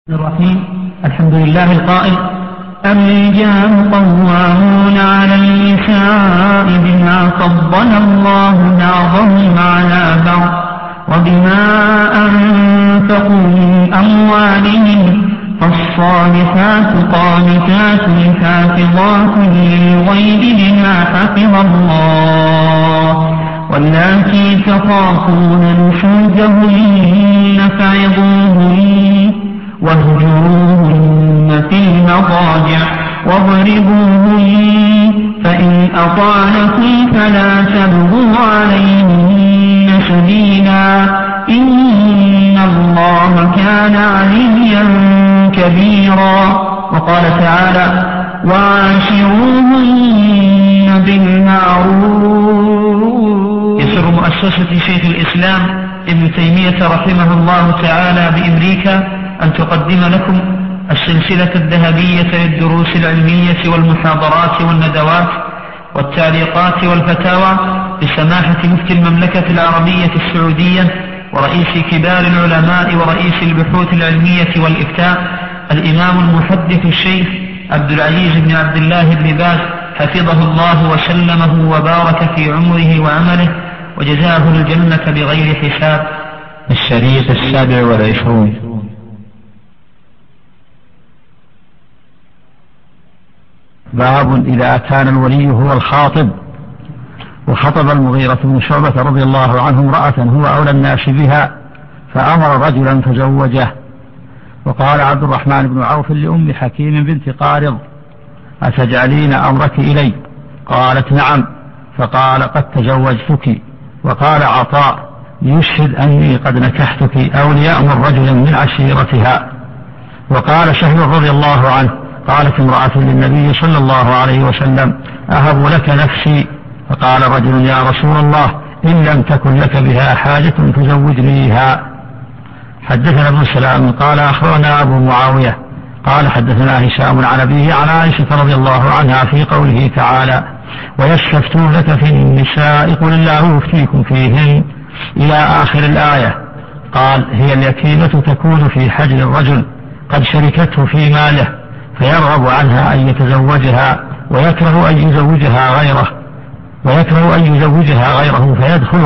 الرحيم. الحمد لله القائل: الرجال قوامون على النساء بما فضل الله بعضهم على بعض وبما أنفقوا من أموالهم، فالصالحات قانتات حافظات للغيب بما حفظ الله، واللاتي تخافون نشوزهن فعظوهن واهجروهن في المضاجع واضربوهن، فإن أطعنكم فلا تبغوا عليهن سبيلا، إن الله كان عليا كبيرا. وقال تعالى: وعاشروهن بالمعروف. يسر مؤسسة شيخ الإسلام ابن تيمية رحمه الله تعالى بأمريكا أن تقدم لكم السلسلة الذهبية للدروس العلمية والمحاضرات والندوات والتعليقات والفتاوى لسماحة مفتي المملكة العربية السعودية ورئيس كبار العلماء ورئيس البحوث العلمية والإفتاء الإمام المحدث الشيخ عبد العزيز بن عبد الله بن باز، حفظه الله وسلمه وبارك في عمره وعمله وجزاه الجنة بغير حساب. الشريط 27. باب إذا كان الولي هو الخاطب. وخطب المغيرة بن شعبة رضي الله عنه امرأة هو أولى الناس بها، فأمر رجلا فزوجه. وقال عبد الرحمن بن عوف لأم حكيم بنت قارض: أتجعلين أمرك إلي؟ قالت: نعم. فقال: قد تزوجتك. وقال عطاء: ليشهد أني قد نكحتك، أو ليأمر رجلا من عشيرتها. وقال سهل رضي الله عنه: قالت امرأة للنبي صلى الله عليه وسلم: أهب لك نفسي؟ فقال رجل: يا رسول الله، إن لم تكن لك بها حاجة فزوجنيها. حدثنا ابن سلام قال أخبرنا أبو معاوية قال حدثنا هشام عن أبيه عن عائشة رضي الله عنها في قوله تعالى: ويستفتونك في النساء قل الله يفتيكم فيهن إلى آخر الآية. قال: هي اليتيمة تكون في حجر الرجل قد شركته في ماله، فيرغب عنها أن يتزوجها ويكره أن يزوجها غيره فيدخل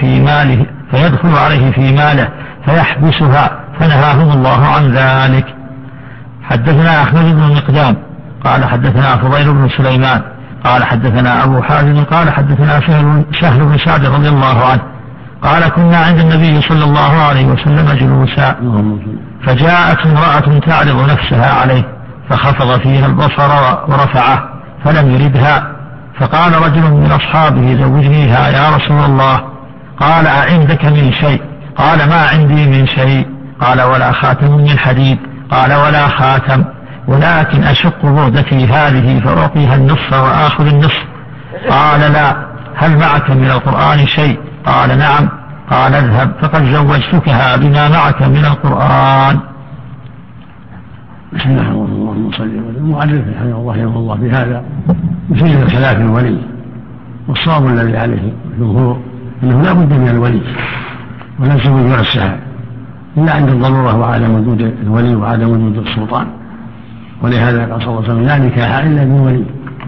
عليه في ماله فيحبسها، فنهاهم الله عن ذلك. حدثنا أحمد بن المقدام قال حدثنا فضيل بن سليمان قال حدثنا أبو حازم قال حدثنا سهل بن سعد رضي الله عنه قال: كنا عند النبي صلى الله عليه وسلم جلوسا، فجاءت امرأة تعرض نفسها عليه، فخفض فيها البصر ورفعه فلم يردها، فقال رجل من أصحابه: زوجنيها يا رسول الله. قال: أعندك من شيء؟ قال: ما عندي من شيء. قال: ولا خاتم من حديد؟ قال: ولا خاتم، ولكن أشق بردتي هذه فأعطيها النصف وآخذ النصف. قال: لا. هل معك من القرآن شيء؟ قال: نعم. قال: اذهب فقد زوجتكها بما معك من القرآن. بسم الله الرحمن الرحيم. المؤلف رحمه الله في هذا يسجل الخلاف الولي، والصواب الذي عليه الجمهور انه لا بد من الولي، ولا الزوج نفسها الا عند الضروره وعدم وجود الولي وعدم وجود السلطان. ولهذا قال صلى الله عليه وسلم: لا نكاح الا بولي.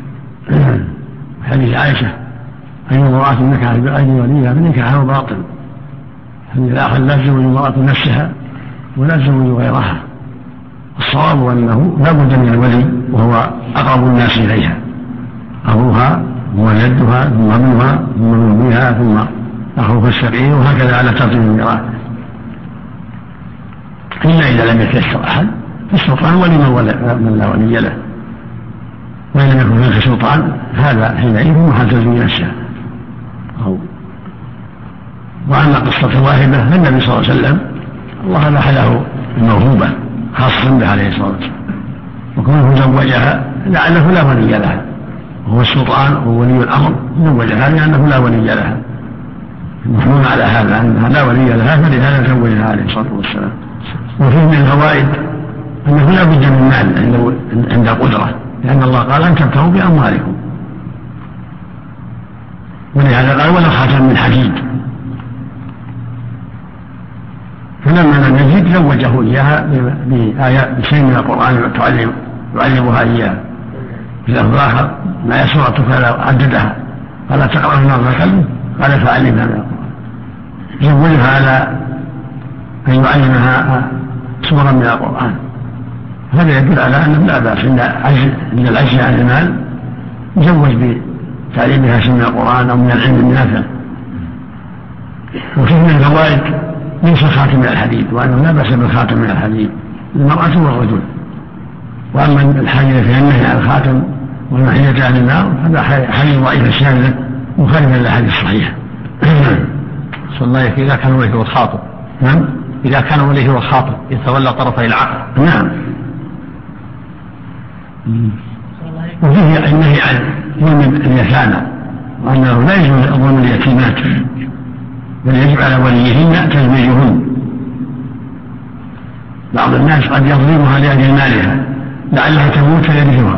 حديث عائشه: أي امرأة نكحت بغير وليها فنكاحها باطل. الحديث الآخر: لا تزوج امرأة نفسها ولا تزوج غيرها. الصواب أنه لا بد من الولي، وهو أقرب الناس إليها، أبوها ثم جدها ثم ابنها ثم ابن أبيها ثم أخوها الشقيق، وهكذا على ترتيب الميراث، إلا إذا لم يتيسر أحد فالسلطان ولي من لا ولي له، وإن لم يكن هناك سلطان هذا حينئذ محل تزويج نفسها. وأما قصة واحدة فالنبي صلى الله عليه وسلم الله أباح له الموهوبة خاصة به عليه الصلاة والسلام، وكونه زوجها لعله لا ولي لها، وهو السلطان وولي الأمر زوجها لأنه لا ولي لها، المحمول على هذا أنها لا ولي لها، فلهذا زوجها عليه الصلاة والسلام. وفيه من الفوائد أنه لا بد من مال عند القدرة، لأن الله قال: أن تبتغوا بأموالكم. ولهذا قال: ولا خاتم من حديد. فلما لم يجد زوجه إياها بشيء من القرآن يعلمها إياها. في لفظ آخر ما يسرتك فلا عددها فلا تقرأ من نظر قلبه قال فعلمها من القرآن. زوجها على أن يعلمها سورة من القرآن. هذا يدل على أنه لا بأس عند العجز عن المال يزوج بتعليمها شيء من القرآن أو من العلم النافع. وفيه من الفوائد ليس خاتم من الحديد، وأنه لا بأس بالخاتم من الحديد المرأة والرجل. وأما الحديث في النهي عن الخاتم والمحية عن النار هذا حديث ضعيف الشاذ مخالف للأحاديث الصحيحة. صلى الله عليه إذا كان وليه الخاطب. نعم. إذا كان وليه الخاطب يتولى طرفي العقد. نعم. وفيه النهي عن ظلم اليتامى، وأنه لا يجوز ظلم اليتيمات، بل يجب على وليهن تزويجهن. بعض الناس قد يظلمها لأجل مالها لعلها تموت فيرثها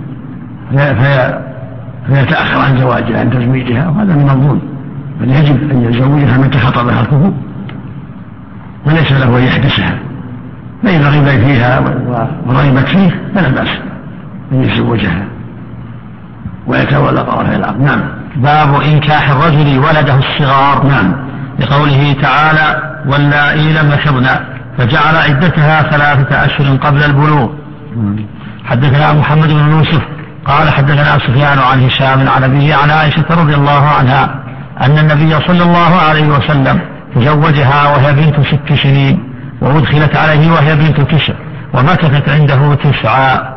فيتأخر عن زواجها عن تزويجها، وهذا من الظلم. بل يجب أن يزوجها متى خطبها الكفو وليس له أن يحبسها، فإذا رغب فيها ورغبت فيه فلا بأس أن يزوجها ويتولى طرفي العقد. نعم. باب إنكاح الرجل ولده الصغار. نعم. لقوله تعالى واللائي لم يحضن فجعل عدتها 3 أشهر قبل البلوغ. حدثنا محمد بن يوسف قال حدثنا سفيان عن هشام عن أبيه عن عائشة رضي الله عنها أن النبي صلى الله عليه وسلم تزوجها وهي بنت 6 سنين وأدخلت عليه وهي بنت 9 ومكثت عنده 9.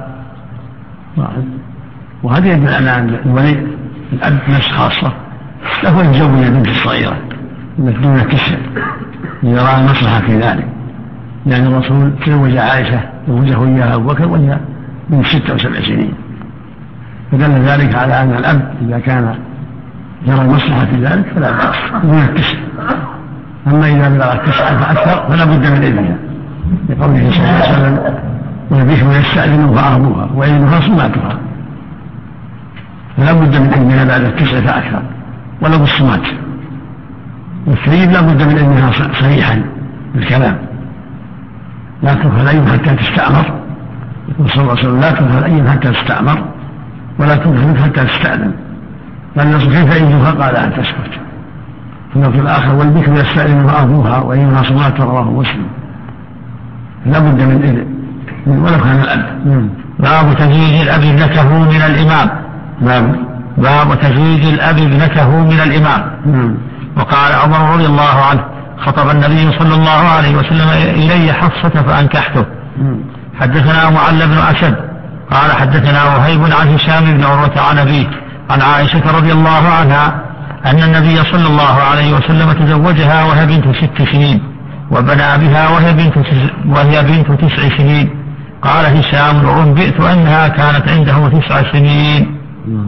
وهذا يدل على أن الولي الأب نفس خاصة له أن يزوج البنت الصغيرة دون 9 إذا رأى المصلحة في ذلك، لأن الرسول تزوج عائشة زوجه إياها أبو بكر وهي من 6 أو 7 سنين، فدل ذلك على أن الأب إذا كان يرى المصلحة في ذلك فلا بأس دون 9. أما إذا بلغت 9 فأكثر فلا بد من إذنها، لقوله صلى الله عليه وسلم والبكر يستأذن فأهلها وإذنها صماتها، فلا بد من إذنها بعد 9 فأكثر ولو بالصمات. والثريب لا بد من إذنها صريحا بالكلام، لا تكره الأيم حتى تستأمر، يقول صلى الله عليه وسلم لا تكره الأيم حتى تستأمر ولا تكره حتى تستأذن، قال الناس كيف إذنها قال أن تسكت. في الآخر والبكر يستأذن فأهلها وإذنها صمات رواه مسلم. لا بد من إذن ولو كان الأب. باب تزويج الأب ابنته من الإمام. باب تزويج الأب ابنته من الإمام. وقال عمر رضي الله عنه خطب النبي صلى الله عليه وسلم إلي حفصة فأنكحته. حدثنا معل بن أسد قال حدثنا وهيب عن هشام بن عروة عن أبيه عن عائشة رضي الله عنها أن النبي صلى الله عليه وسلم تزوجها وهي بنت 6 سنين وبنى بها وهي بنت 9 سنين. قال هشام وأنبئت أنها كانت عنده 9 سنين.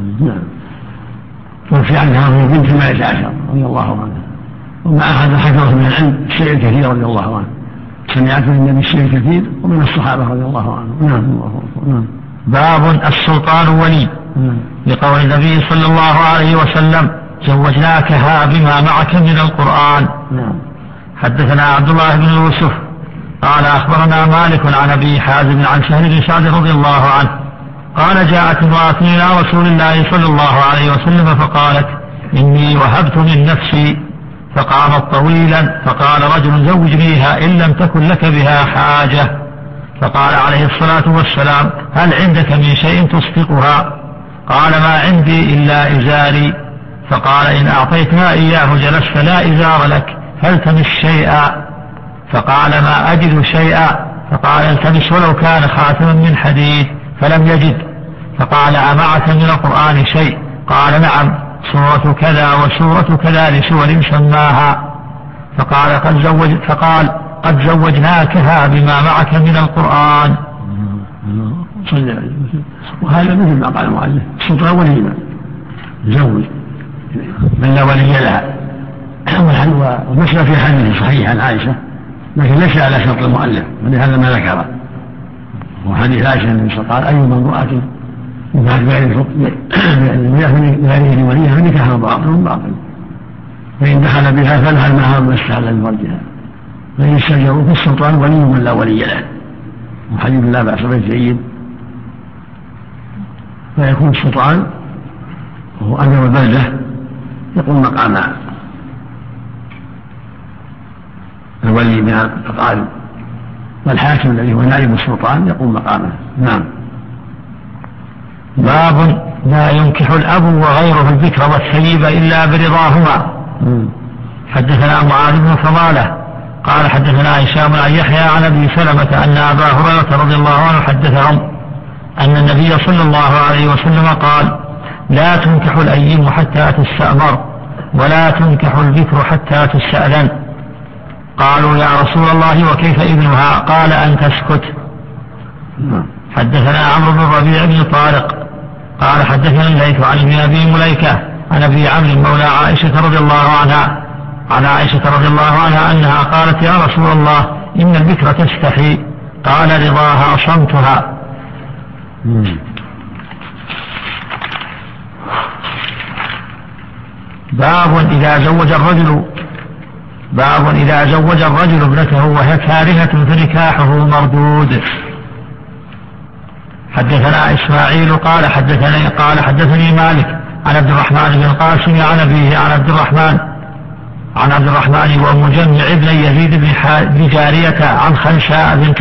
وفي عنها وهي بنت 18 رضي الله عنها، ومع هذا حفظت من العلم الشيء الكثير رضي الله عنه، سمعت من النبي الشيء الكثير ومن الصحابة رضي الله عنهم. نعم. باب السلطان ولي. لقول النبي صلى الله عليه وسلم زوجناكها بما معك من القرآن. حدثنا عبد الله بن يوسف قال أخبرنا مالك عن أبي حازم عن سهل بن سعد رضي الله عنه قال جاءت امرأة إلى رسول الله صلى الله عليه وسلم فقالت إني وهبت من نفسي، فقامت طويلا فقال رجل زوجنيها إن لم تكن لك بها حاجة. فقال عليه الصلاة والسلام هل عندك من شيء تصدقها؟ قال ما عندي إلا إزاري. فقال إن أعطيتها إياه جلست لا إزار لك فالتمس شيئا. فقال ما أجد شيئا. فقال التمس ولو كان خاتما من حديد فلم يجد. فقال أمعك من القرآن شيء؟ قال نعم سورة كذا وسورة كذا لسور سماها. فقال قد زوجناكها بما معك من القرآن. وهذا مثل ما قال المؤلف السلطان وليما زوج من لا ولي لها. والمسألة في حديث صحيح عن عائشة لكن ليس على شرط المؤلف، ولهذا ما ذكره. وحديث عائشة النبي صلى الله عليه وسلم أي امرأة نكحت بغير وليها فنكاحها باطل، فإن دخل بها فلها المهر ما استحل لفرجها فإن استأجروا في السلطان ولي من لا ولي له، وحديث لا بأس بالسيد، فيكون السلطان وهو أمير البلدة يقوم مقام الولي من الأقارب، والحاكم الذي هو نائب السلطان يقوم مقامه. نعم. باب لا ينكح الأب وغيره الذكر والثيب إلا برضاهما. حدثنا معاذ بن فضالة قال حدثنا هشام عن يحيى عن أبي سلمة أن أبا هريرة رضي الله عنه حدثهم أن النبي صلى الله عليه وسلم قال: لا تنكح الأيم حتى تستأمر، ولا تنكح البكر حتى تستأذن. قالوا: يا رسول الله وكيف ابنها؟ قال: أن تسكت. حدثنا عمرو بن ربيع بن طارق قال حدثنا الليث عن ابن أبي مليكة عن أبي عمرو مولى عائشة رضي الله عنها عن عائشة رضي الله عنها أنها قالت: يا رسول الله إن البكر تستحي. قال: رضاها صمتها. باب إذا زوج الرجل ابنته وهي كارهة فنكاحه مردود. حدثنا إسماعيل قال حدثني مالك عن عبد الرحمن بن القاسم عن أبيه عن عبد الرحمن ومجمع ابن يزيد بن جارية عن خنشاء بنت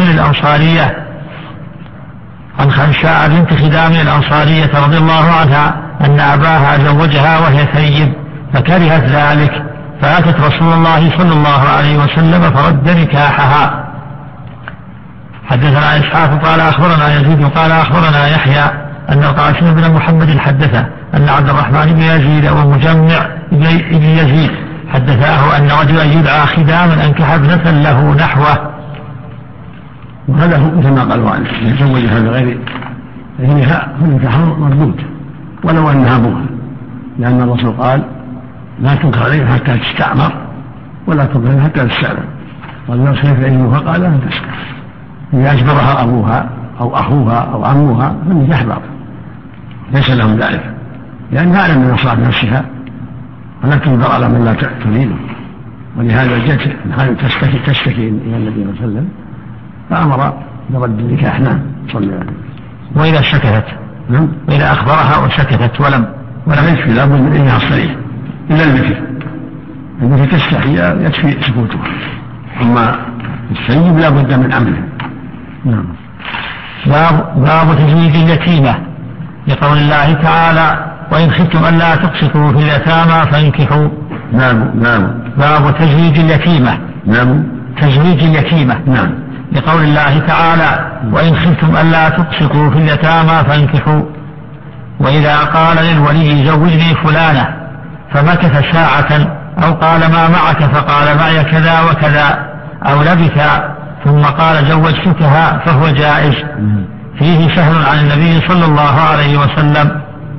خدام الأنصارية رضي الله عنها أن أباها زوجها وهي ثيب فكرهت ذلك، فأتت رسول الله صلى الله عليه وسلم فرد نكاحها. حدثنا إسحاق قال أخبرنا يزيد قال أخبرنا يحيى أن القاسم بن محمد حدثه أن عبد الرحمن بن يزيد ومجمع بن يزيد حدثاه أن رجلا يدعى خداما أنكح ابنة له نحوه. وهذا هو مثل ما قالوا عنه يتزوجها بغير إذنها فنكاح مردود ولو أنها أبوها، لأن الرسول قال: لا تنكح عليها حتى تستعمر ولا تنكح حتى تستأذن. قال: لا خير إنه فقال: لا تسكت. إذا أجبرها أبوها أو أخوها أو عمها فالنكاح باطل، ليس لهم ذلك، لأنها أعلم من مصلحة نفسها ولا تنظر على من لا تريده. ولهذا جاءت تشتكي إلى النبي صلى الله عليه وسلم فأمر برد النكاح. نعم. صلى الله عليه وسلم. وإذا سكتت وإذا أخبرها وسكتت ولم يكفي، لا بد من إنها الصريح إلا البكر تستحي يكفي سكوتها، أما السيب لا بد من أمره. نعم. باب تزويج اليتيمة لقول الله تعالى: وإن خفتم ألا تقسطوا في اليتامى فانكحوا. باب تزويج اليتيمة. تزويج اليتيمة. لقول الله تعالى: وإن خفتم ألا تقسطوا في اليتامى فانكحوا. وإذا قال للولي زوجني فلانة فمكث ساعة أو قال ما معك فقال معي كذا وكذا أو لبث ثم قال زوجتكها فهو جائز. فيه سهل عن النبي صلى الله عليه وسلم.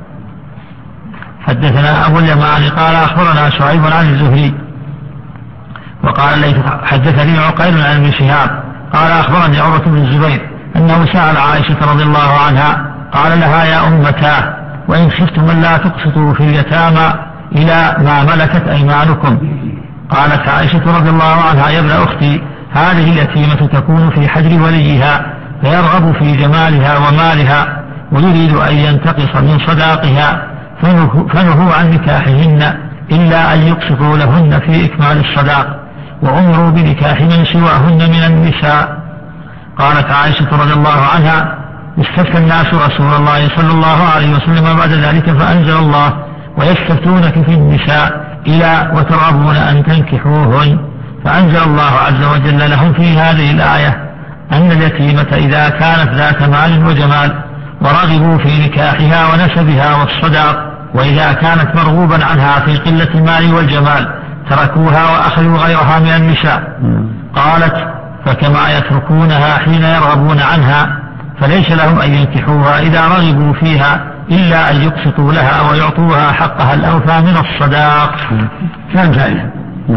حدثنا أبو اليمان قال أخبرنا شعيب عن الزهري وقال ليث حدثني عقيل عن ابن شهاب قال أخبرني عروة بن الزبير أنه سأل عائشة رضي الله عنها قال لها: يا أمتاه وإن خفتم ألا تقسطوا في اليتامى إلى ما ملكت أيمانكم. قالت عائشة رضي الله عنها: يا ابن أختي هذه اليتيمة تكون في حجر وليها فيرغب في جمالها ومالها ويريد أن ينتقص من صداقها فنهوا عن نكاحهن إلا أن يقسطوا لهن في إكمال الصداق وأمروا بنكاح من سواهن من النساء. قالت عائشة رضي الله عنها: استفتى الناس رسول الله صلى الله عليه وسلم بعد ذلك فأنزل الله: ويستفتونك في النساء إلى وترغبون أن تنكحوهن. فأنزل الله عز وجل لهم في هذه الآية أن اليتيمة إذا كانت ذات مال وجمال ورغبوا في نكاحها ونسبها والصداق، وإذا كانت مرغوبا عنها في قلة المال والجمال تركوها وأخذوا غيرها من النساء. قالت: فكما يتركونها حين يرغبون عنها فليس لهم أن ينكحوها إذا رغبوا فيها إلا أن يقسطوا لها ويعطوها حقها الأوفى من الصداق. كان ذلك.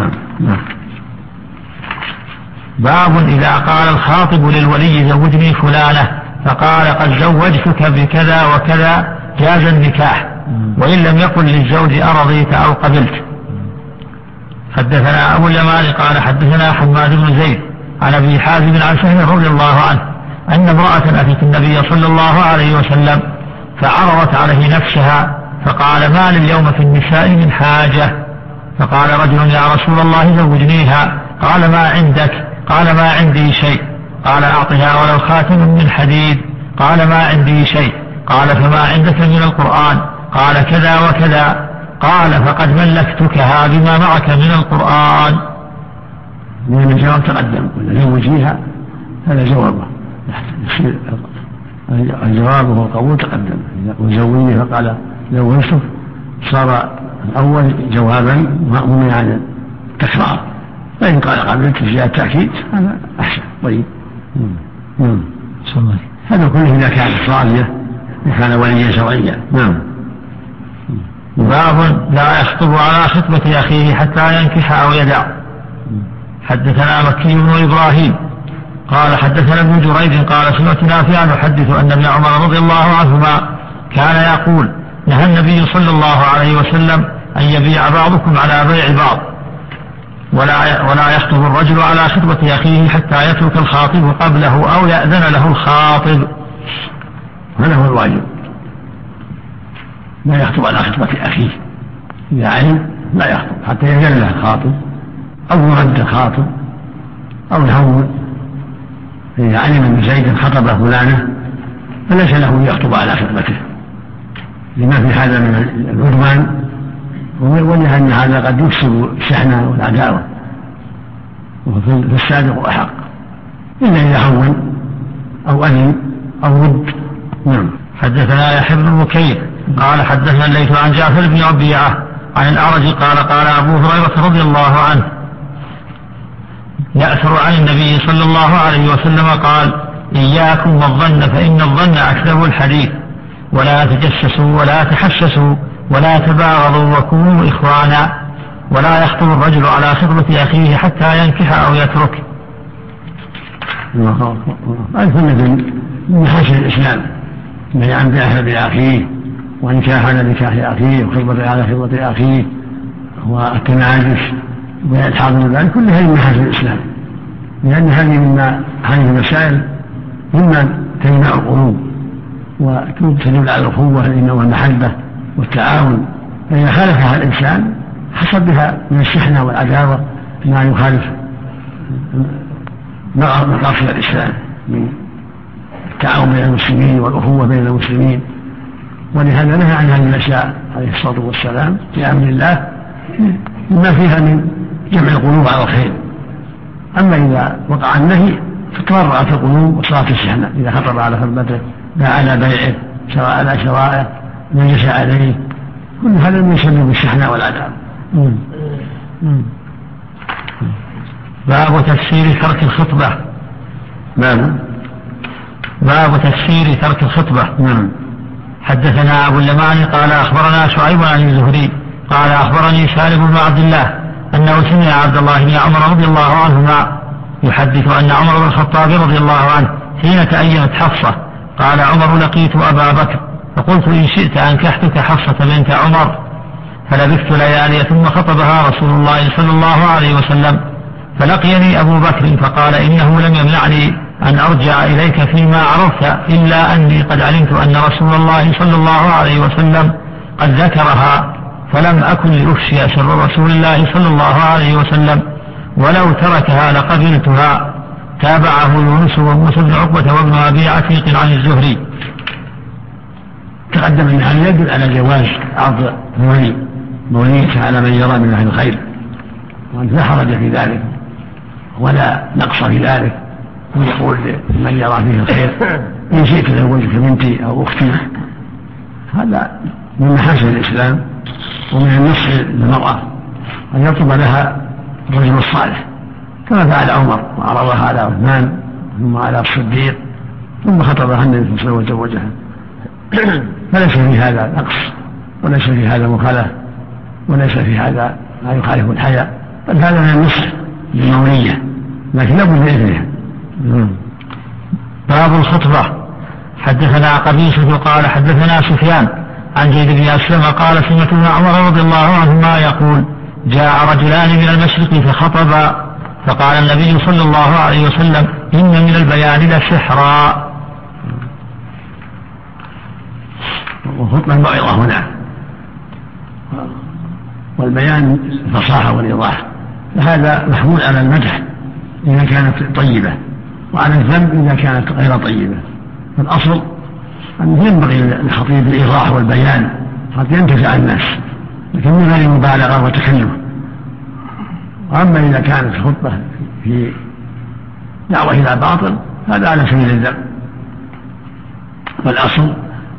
باب إذا قال الخاطب للولي زوجني فلانة فقال قد زوجتك بكذا وكذا جاز النكاح، وإن لم يقل للزوج أرضيت أو قبلت. حدثنا أبو اليمان قال حدثنا حماد بن زيد عن أبي حازم عن سهل رضي الله عنه أن امرأة أتت النبي صلى الله عليه وسلم فعرضت عليه نفسها فقال: ما لليوم في النساء من حاجة؟ فقال رجل: يا رسول الله زوجنيها. قال: ما عندك؟ قال: ما عندي شيء. قال: أعطها ولو خاتم من حديد. قال: ما عندي شيء. قال: فما عندك من القرآن؟ قال: كذا وكذا. قال: فقد ملكتكها بما معك من القرآن. من الجواب تقدم: زوجيها، هذا جوابه. الجواب هو القبول تقدم. وزوجني فقال زوجته، صار الأول جوابا مأمون عن التكرار. فإن قال قبلت في زيادة التأكيد هذا أحسن. طيب. هذا كله إذا كانت راضية وكان وليا شرعيا. نعم. باب لا يخطب على خطبة أخيه حتى ينكح أو يدع. حدثنا مكي بن إبراهيم قال حدثنا ابن جريج قال سمعت نافعا يحدث أن ابن عمر رضي الله عنهما كان يقول: نهى النبي صلى الله عليه وسلم أن يبيع بعضكم على بيع بعض، ولا يخطب الرجل على خطبة أخيه حتى يترك الخاطب قبله أو يأذن له الخاطب. هذا هو الواجب، لا يخطب على خطبة أخيه. إذا علم لا يخطب حتى يأذن له الخاطب أو يرد الخاطب أو يهون. إذا علم أن زيدا خطب فلانة فليس له يخطب على خطبته، لما في هذا من العدوان، ولأن هذا قد يفسد الشحنة والعداوة، فالسابق أحق، إلا إذا هون أو أذن أو رد. نعم. حدثنا يحيى بن بكير قال حدثنا الليث عن جعفر بن ربيعة عن الأعرج قال قال أبو هريرة رضي الله عنه يأثر عن النبي صلى الله عليه وسلم قال: إياكم والظن فإن الظن أكذب الحديث، ولا تجسسوا ولا تحسسوا ولا تباغضوا وكونوا إخوانا، ولا يخطب الرجل على خطبة أخيه حتى ينكح أو يترك. السنة من محاسن الإسلام النهي عن بيع بأخيه وإنكاح على نكاح أخيه وخطبة على خطبة أخيه والتناجش والإلحاق من ذلك، كل هذه من محاسن الإسلام، لأن هذه المسائل مما تجمع القلوب وتدل على الأخوة والمحبة والتعاون. فإذا خالفها الإنسان حصل بها من الشحنة والعداوة ما يخالف مقاصد الإسلام من التعاون بين المسلمين والأخوة بين المسلمين. ولهذا نهى عن هذه الأشياء عليه الصلاة والسلام في أمر الله مما فيها من جمع القلوب على الخير. أما إذا وقع النهي فتورعت القلوب وصارت الشحنة، إذا خطب على خطبته لا على بيعه سواء على شرائه نجس عليه، كل هذا من يسبب الشحنة والعذاب. باب تفسير ترك الخطبة. باب تفسير ترك الخطبة. حدثنا أبو اليمان قال أخبرنا شعيب عن الزهري قال أخبرني سالم بن عبد الله أنه سمع عبد الله بن عمر رضي الله عنهما يحدث أن عمر بن الخطاب رضي الله عنه حين تأيمت حفصة قال عمر: لقيت أبا بكر فقلت: إن شئت أنكحتك حفصة بنت عمر. فلبثت ليالي ثم خطبها رسول الله صلى الله عليه وسلم، فلقيني أبو بكر فقال: إنه لم يمنعني أن أرجع إليك فيما عرفت، إلا أني قد علمت أن رسول الله صلى الله عليه وسلم قد ذكرها، فلم أكن لأفشي سر رسول الله صلى الله عليه وسلم، ولو تركها لقبلتها. تابعه يونس وموسى بن عقبة وابن أبي عتيق عن الزهري. تقدم أن هذا يدل على جواز عرض موليته على من يرى من أهل الخير، وأن لا حرج في ذلك ولا نقص في ذلك، ويقول من يرى فيه الخير: إن شئت زوجك بنتي أو أختي. هذا من محاسن الإسلام ومن النصح للمرأة أن يطلب لها الرجل الصالح، كما فعل عمر وعرضها على عثمان ثم على الصديق ثم خطبها النبي صلى الله عليه وسلم وزوجها. فليس في هذا نقص وليس في هذا مخالفة وليس في هذا ما يخالف الحياء، بل هذا من النصح للمولية، لكن لابد من إذنها. باب الخطبة. حدثنا قبيصة قال حدثنا سفيان عن زيد بن أسلم قال سمعت ابن عمر رضي الله عنهما يقول: جاء رجلان من المشرق فخطبا فقال النبي صلى الله عليه وسلم إن من البيان لسحرا. وخطبة الموعظة هنا، والبيان الفصاحة والإيضاح، فهذا محمول على المدح إذا كانت طيبة، وعلى الذم إذا كانت غير طيبة. فالأصل أنه ينبغي للخطيب الإيضاح والبيان قد ينتفع الناس، لكن من غير مبالغة وتكلف. وأما إذا كانت خطبة في دعوة إلى باطل هذا على سبيل الذم. فالأصل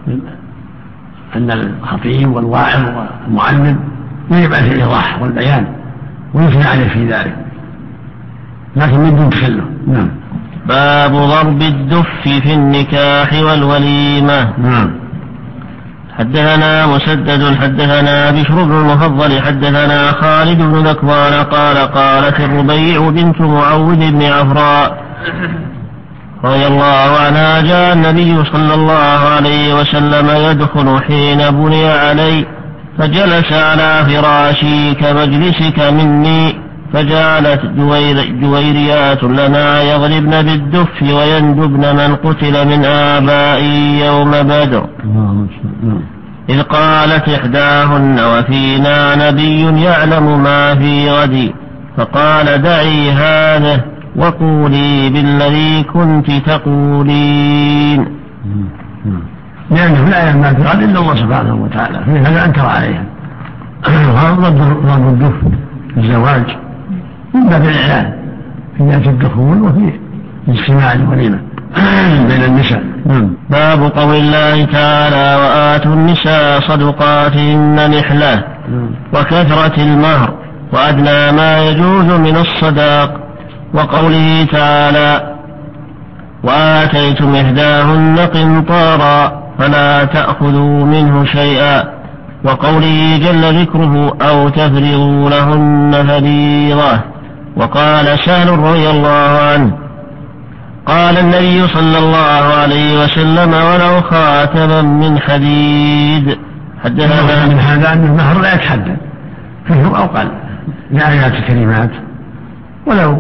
أن الخطيب والواعظ والمعلم يجب عليه الإيضاح والبيان ويثني عليه في ذلك، لكن من دون تكلف. نعم. باب ضرب الدف في النكاح والوليمة. نعم. حدثنا مسدد حدثنا بشر بن المفضل حدثنا خالد بن ذكوان قال قالت الربيع بنت معوذ بن عفراء رضي الله عنها جاء النبي صلى الله عليه وسلم يدخل حين بني علي فجلس على فراشي كمجلسك مني، فجعلت جويريات لنا يضربن بالدف ويندبن من قتل من آبائي يوم بدر، إذ قالت إحداهن وفينا نبي يعلم ما في غد، فقال دعي هذا وقولي بالذي كنت تقولين. لأنه لا يعلم في غد إلا الله سبحانه وتعالى، فهذا أنكر عليها. ضرب الدف في الزواج من باب الإعلان في ذات الدخول وفي اجتماع الوليمة بين النساء. باب قول الله تعالى وآتوا النساء صدقاتهن نحلة وكثرة المهر وأدنى ما يجوز من الصداق، وقوله تعالى وآتيتم إحداهن قنطارا فلا تأخذوا منه شيئا، وقوله جل ذكره أو تفرضوا لهن فريضة. وقال سهل رضي الله عنه قال النبي صلى الله عليه وسلم ولو خاتما من حديد. حدثنا من هذا أن المهر لا يتحدد كثر أو قل لآيات الكلمات، ولو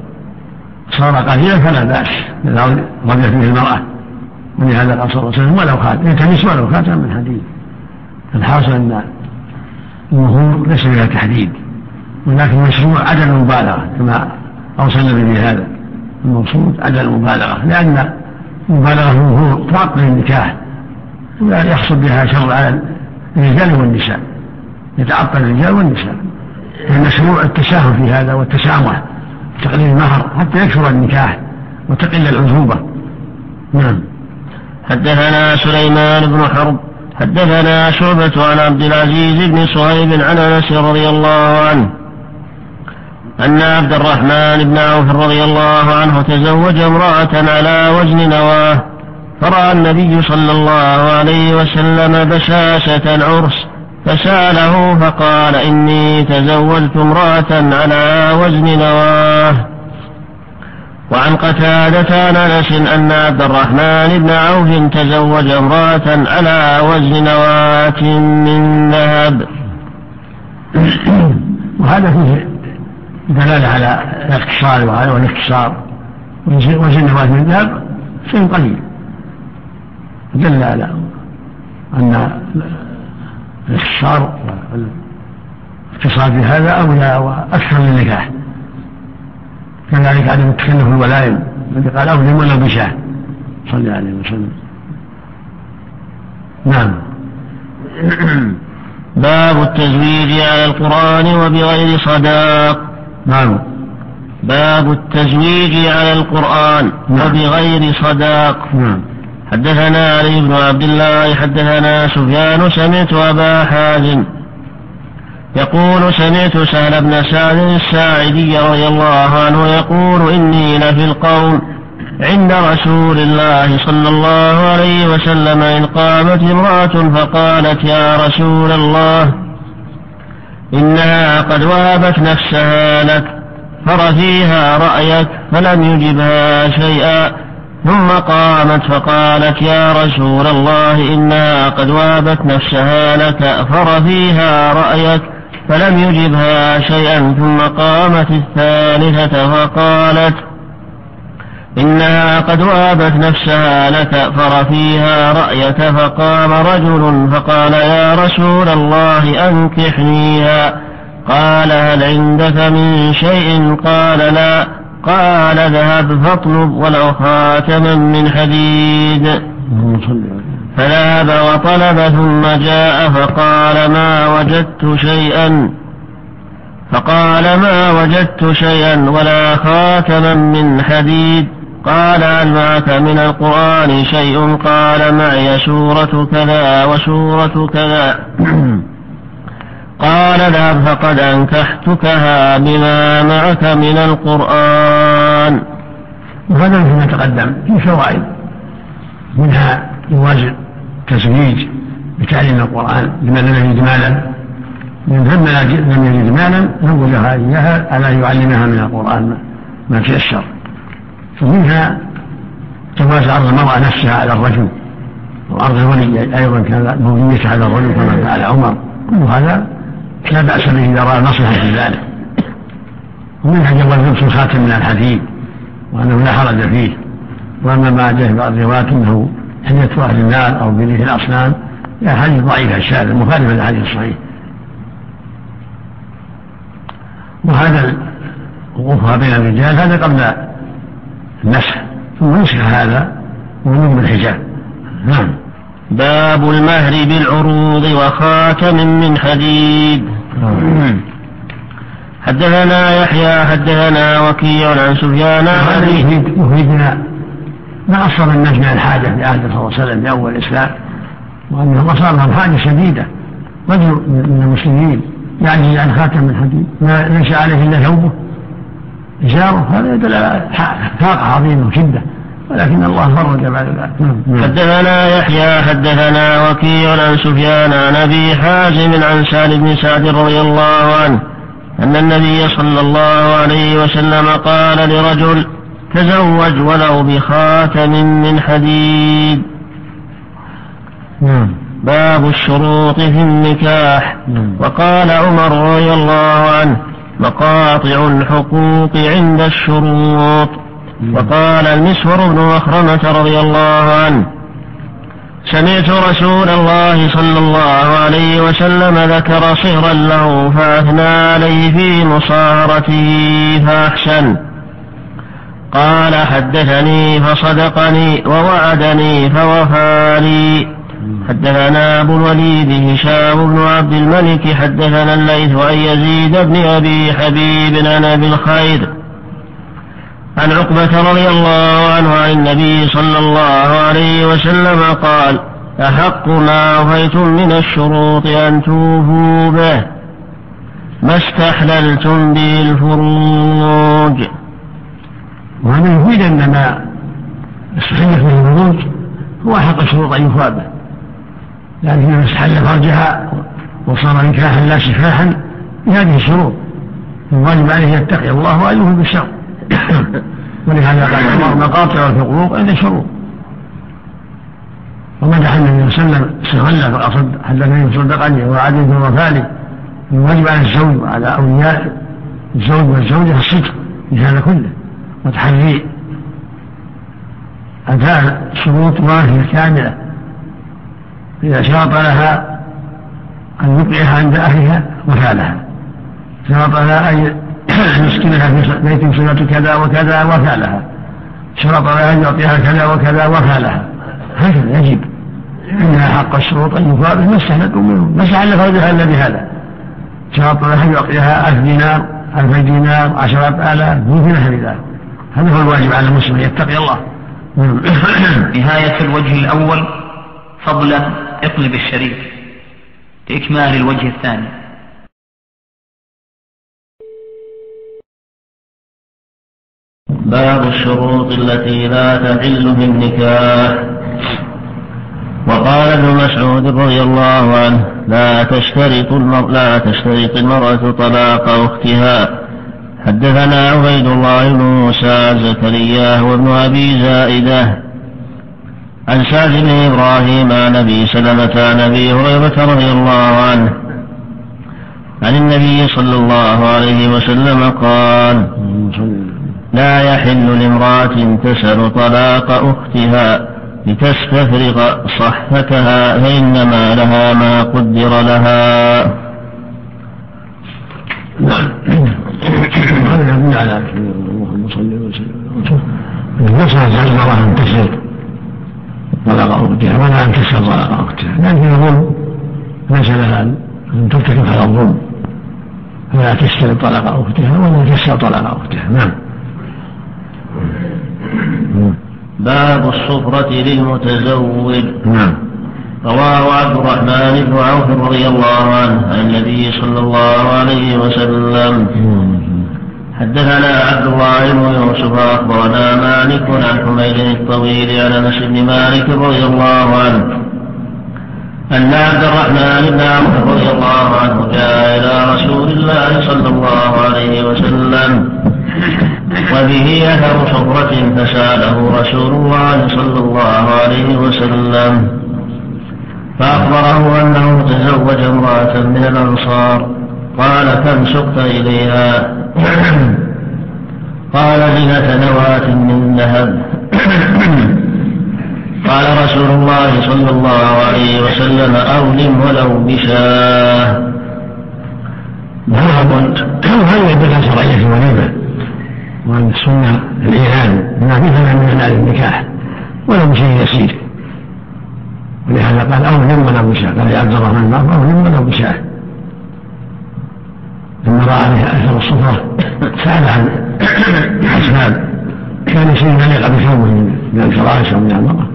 صار قليلا فلا بأس رضيت به المرأة، ولهذا قال صلى الله عليه وسلم ولو خاتم يلتمس ولو خاتم من حديد. الحاصل أن المهور ليس بها تحديد، ولكن مشروع عدم المبالغة كما أوصلنا به هذا المقصود عدم المبالغة، لأن المبالغة في المهور تعطل النكاح ويحصل بها شر على الرجال والنساء، يتعطل الرجال والنساء. فالمشروع التساهل في هذا والتسامح تقليل المهر حتى يكثر النكاح وتقل العزوبة. نعم. حدثنا سليمان بن حرب حدثنا شعبة عن عبد العزيز بن صهيب عن أنس رضي الله عنه أن عبد الرحمن بن عوف رضي الله عنه تزوج امرأة على وزن نواه، فرأى النبي صلى الله عليه وسلم بشاشة العرس فسأله فقال إني تزوجت امرأة على وزن نواه. وعن قتادة عن أنس أن عبد الرحمن بن عوف تزوج امرأة على وزن نواة من ذهب. وهذا فيه دلالة على الاختصار والاختصار، وزن نواة من ذهب شيء قليل، دل على أن الاختصار والاختصار في هذا أولى وأكثر من النكاح. كذلك عدم التكلف الولائم الذي قال أولم ولو بشاه صلى الله عليه وسلم. نعم. باب التزويج على القرآن وبغير صداق. نعم. باب التزويج على القرآن وبغير صداق. نعم. حدثنا علي بن عبد الله حدثنا سفيان سمعت أبا حازم يقول سمعت سهل بن سعد الساعدي رضي الله عنه يقول إني لفي القوم عند رسول الله صلى الله عليه وسلم إذ قامت امرأة فقالت يا رسول الله إنها قد وهبت نفسها لك فرثيها رأيك، فلم يجبها شيئا، ثم قامت فقالت يا رسول الله إنها قد وهبت نفسها لك فرثيها رأيك، فلم يجبها شيئا، ثم قامت الثالثة فقالت: إنها قد وهبت نفسها لك فرفيها رأيك. فقام رجل فقال: يا رسول الله أنكحنيها. قال: هل عندك من شيء؟ قال: لا. قال: اذهب فاطلب ولو خاتما من حديد. فذهب وطلب ثم جاء فقال: ما وجدت شيئا ولا خاتما من حديد. قال: هل معك من القرآن شيء؟ قال: معي سورة كذا وسورة كذا. قال: اذهب فقد أنكحتكها بما معك من القرآن. وهذا مثل ما تقدم في فوائد، منها جواز تزويج بتعليم القرآن لمن لم يجد مالا، من ثم لم يجد مالا زوجها إياها على يعلمها من القرآن ما تيسر. فمنها جواز عرض المرأة نفسها على الرجل، وعرض الولي أيضا كان موليته على الرجل كما فعل عمر. كل هذا لا بأس به إذا رأى مصلحة في ذلك. ومنها جواز لبس الخاتم من الحديد وأنه لا حرج فيه. وأما ما جاء في بعض الروايات أنه حلية أهل النار أو بنية الأصنام لا، حديث ضعيف الشاذ مخالف للحديث الصحيح. وهذا وقوفها بين الرجال هذا قبل النسخ، ثم نسخ هذا ونجم الحجاب. نعم. باب المهر بالعروض وخاتم من حديد. حدثنا يحيى حدثنا وكيع عن سفيان. هذا يفيدنا ما أصاب الناس من الحاجة في عهد صلى الله عليه وسلم في أول الإسلام، وأنه أصاب لهم حاجة شديدة. رجل من المسلمين يعني عن خاتم من حديد ما ليس عليه إلا ثوبه إزاره، هذا يدل على فاقة عظيمة وشدة، ولكن الله فرج بعد ذلك. حدثنا يحيى حدثنا وكيع عن سفيان عن أبي حازم عن سهل بن سعد رضي الله عنه أن النبي صلى الله عليه وسلم قال لرجل: تزوج ولو بخاتم من حديد. باب الشروط في النكاح. وقال عمر رضي الله عنه: مقاطع الحقوق عند الشروط. وقال المسور بن مخرمة رضي الله عنه: سمعت رسول الله صلى الله عليه وسلم ذكر صهرا له فأثنى عليه في مصاهرته فأحسن. قال: حدثني فصدقني ووعدني فوفى لي. حدثنا أبو الوليد هشام بن عبد الملك حدثنا الليث عن يزيد بن أبي حبيب عن أبي الخير عن عقبة رضي الله عنه عن النبي صلى الله عليه وسلم قال: أحق ما أوفيتم من الشروط أن توفوا به ما استحللتم به الفروج. وهذا يفيد أن ما استحلت به الفروج هو أحق الشروط أن يوفى به، لكن من استحل فرجها وصار نكاحا لا شفاحا بهذه الشروط الواجب عليه يتقي الله وأن يوفي بالشر. ولهذا قال عمر: مقاطع الحقوق عند الشروط. ومدح النبي صلى الله عليه وسلم استغل فقصد حدثني فصدقني ووعدني فوفى لي. الواجب على الزوج وعلى أولياء الزوج والزوجة الصدق في هذا كله وتحري أداء شروط واهية كاملة. إذا شرط لها أن يبقيها عند أهلها وفى لها، شرط لها أن يسكنها في بيت سنة كذا وكذا وفى لها، شرط لها أن يعطيها كذا وكذا وفى لها. هكذا يجب إنها حق الشروط أن يفى به ما استحلت منه، ما استحل فرجها إلا بهذا. شرط لها أن يعطيها 1000 دينار 2000 دينار 10,000 وفي نحو ذلك. هذا هو الواجب على المسلم يتقي الله. نهاية الوجه الأول فضلا اقلب الشريف لإكمال الوجه الثاني. باب الشروط التي لا تحل في النكاح. وقال ابن مسعود رضي الله عنه: لا تشترط المرأة طلاق أختها. حدثنا عبيد الله بن موسى زكريا وابن أبي زائدة عن سعد بن إبراهيم عن أبي سلمة عن أبي هريرة رضي الله عنه عن النبي صلى الله عليه وسلم قال: لا يحل لامرأة تسأل طلاق أختها لتستفرغ صحتها فإنما لها ما قدر لها. نعم. هذا يدل على اللهم صل وسلم النصر زوجها أن تسأل طلاق أختها ولا أن تسأل طلاق أختها، لكن الظلم ليس لها أن ترتكب على الظلم، فلا تسأل طلاق أختها ولا تسأل طلاق أختها. نعم. باب الصفرة للمتزوج. نعم. رواه عبد الرحمن بن عوف رضي الله عنه عن النبي صلى الله عليه وسلم. حدثنا عبد الله بن يوسف أخبرنا مالك عن حميد الطويل عن أنس بن مالك رضي الله عنه أن عبد الرحمن بن عوف رضي الله عنه جاء إلى رسول الله صلى الله عليه وسلم وبه أثر صفرة فسأله رسول الله صلى الله عليه وسلم فأخبره أنه تزوج امرأة من الأنصار. قال: كم سقت إليها؟ قال: 2 نواة من ذهب. قال رسول الله صلى الله عليه وسلم: أولم ولو بشاه. هل يدل شرعية وليمة، وأن السنة الإعلان ما فيها من إعلان النكاح ولو بشيء يسير، ولهذا قال: أولم ولو بشاه. قال يا عبد الرحمن بن عوف: أولم ولو بشاه. لما رأى عليه أثر الصفرة سأل عن أسباب كان شيء يليق بثوبه من الفراش ومن المرأة،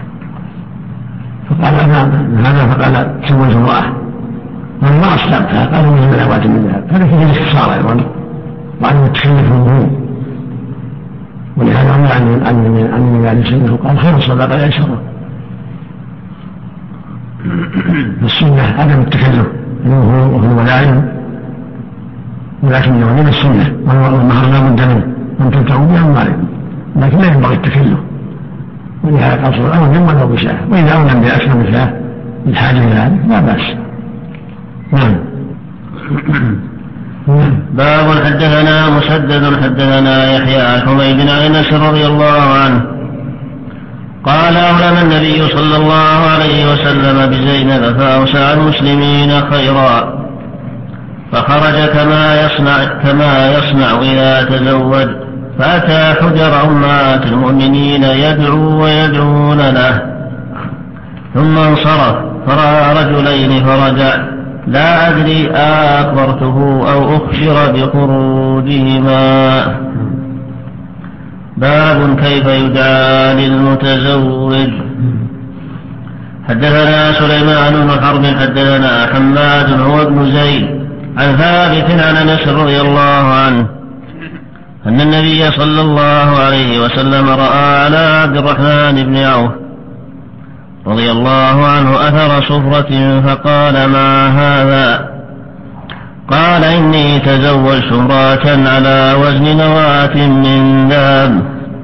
فقال: هذا. فقال: تزوج امرأة، والمرأة أصدقتها. قالوا: من نواة من ذهب. هذا فيه الاستفسار أيضا وعدم التكلف والمهم، ولهذا روى عن النبي عليه الصلاة والسلام قال: خير الصدقة أيسرها. السنة عدم التكلف وهو الولائم، ولكنه من السنة والمهر لا بد منه أن تبتغوا بأموالكم، لكن لا ينبغي التكلف، ولهذا قال: أولم ولو بشاه. وإذا أولم بأكثر من شاه بالحاجة إلى ذلك لا بأس. نعم. باب حدثنا مسدد حدثنا يحيى عن حميد عن أنس رضي الله عنه قال: أولم النبي صلى الله عليه وسلم بزينب فأوسع المسلمين خيرا، فخرج كما يصنع إذا تزوج، فأتى حجر أمهات المؤمنين يدعو ويدعون له، ثم انصرف فرأى رجلين فرجع، لا أدري أخبرته أو أخبر بخروجهما. باب كيف يدعى للمتزوج. حدثنا سليمان بن حرب حدثنا حماد هو ابن زيد عن ثابت عن أنس رضي الله عنه أن النبي صلى الله عليه وسلم رأى على عبد الرحمن بن عوف رضي الله عنه أثر صفرة فقال: ما هذا؟ قال: إني تزوجت امرأة على وزن نواة من ذهب.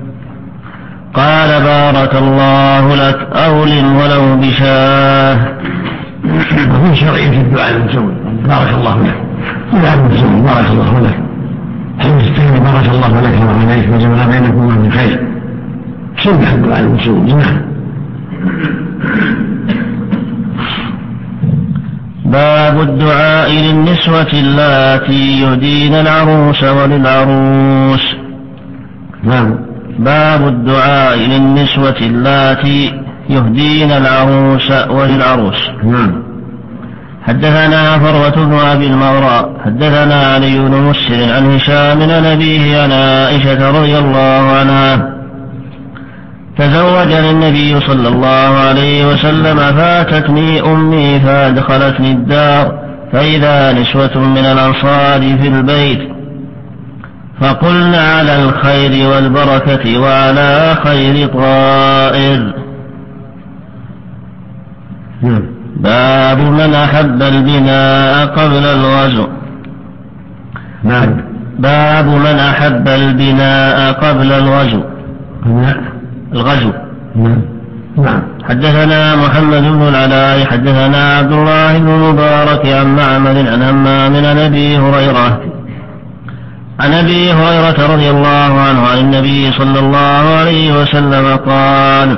قال: بارك الله لك، أولم ولو بشاه. وفي شرعية الدعاء للمتزوج: بارك الله لك. إذا المتزوج: بارك الله لك. حديث الثاني: بارك الله لك وعليك وجمع بينكما من خير. سنة الدعاء للمتزوج. نعم. باب الدعاء للنسوة اللاتي يهدين العروس وللعروس. نعم. باب الدعاء للنسوة اللاتي يهدين العروس وللعروس. نعم. حدثنا فروة بن أبي المغراء حدثنا علي بن مسر عن هشام عن أبيه عن عائشة رضي الله عنها: تزوجني النبي صلى الله عليه وسلم فاتتني أمي فأدخلتني الدار فإذا نسوة من الأنصار في البيت، فقلنا: على الخير والبركة وعلى خير طائر. باب من أحب البناء قبل الغزو. نعم. باب من أحب البناء قبل الغزو. الغزو. نعم. حدثنا محمد بن العلاء حدثنا عبد الله بن المبارك عن معمر عن همام عن أبي هريرة رضي الله عنه عن النبي صلى الله عليه وسلم قال: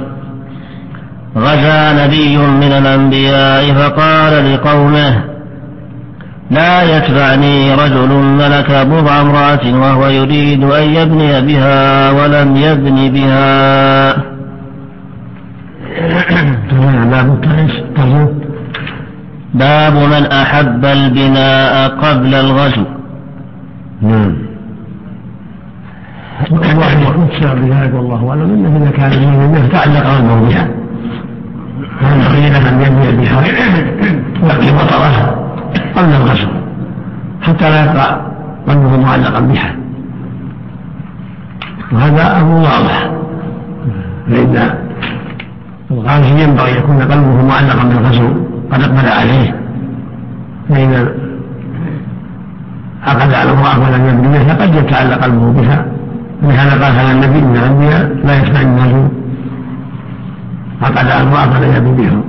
غزا نبي من الأنبياء فقال لقومه: لا يتبعني رجل ملك بضع امرأة وهو يريد أن يبني بها ولم يبن بها. باب من أحب البناء قبل الغزو. والسبب بذلك والله أعلم أنه إذا كان المؤمن تعلق عنه بها فينبغي له أن يبني بها ويقضي مطره قبل الغزو حتى لا يبقى قلبه معلقا بها، وهذا أمر واضح، فإن الغازي ينبغي يكون قلبه معلقا بالغزو قد أقبل عليه، فإن عقد على امرأة ولم يبني بها قد يتعلق قلبه بها، ولهذا قال على النبي إن الأنبياء لا يتبع النجوم، عقد على امرأة ولم يبني بها.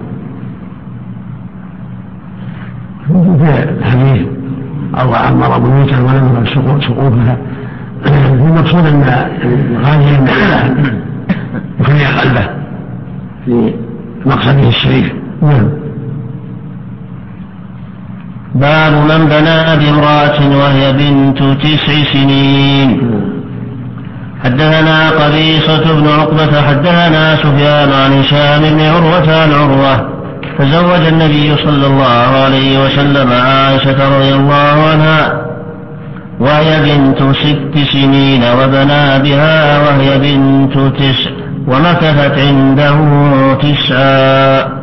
في الحديث أو عمر بيوتا ولم يبن سقوفها، المقصود أن الغازي يخلي قلبه في مقصده الشريف. باب من بنى بامرأة وهي بنت 9 سنين. حدثنا قبيصة بن عقبة حدثنا سفيان عن هشام بن عروة عن عروة فزوج النبي صلى الله عليه وسلم عائشة رضي الله عنها وهي بنت 6 سنين وبنى بها وهي بنت 9 ومكثت عنده 9.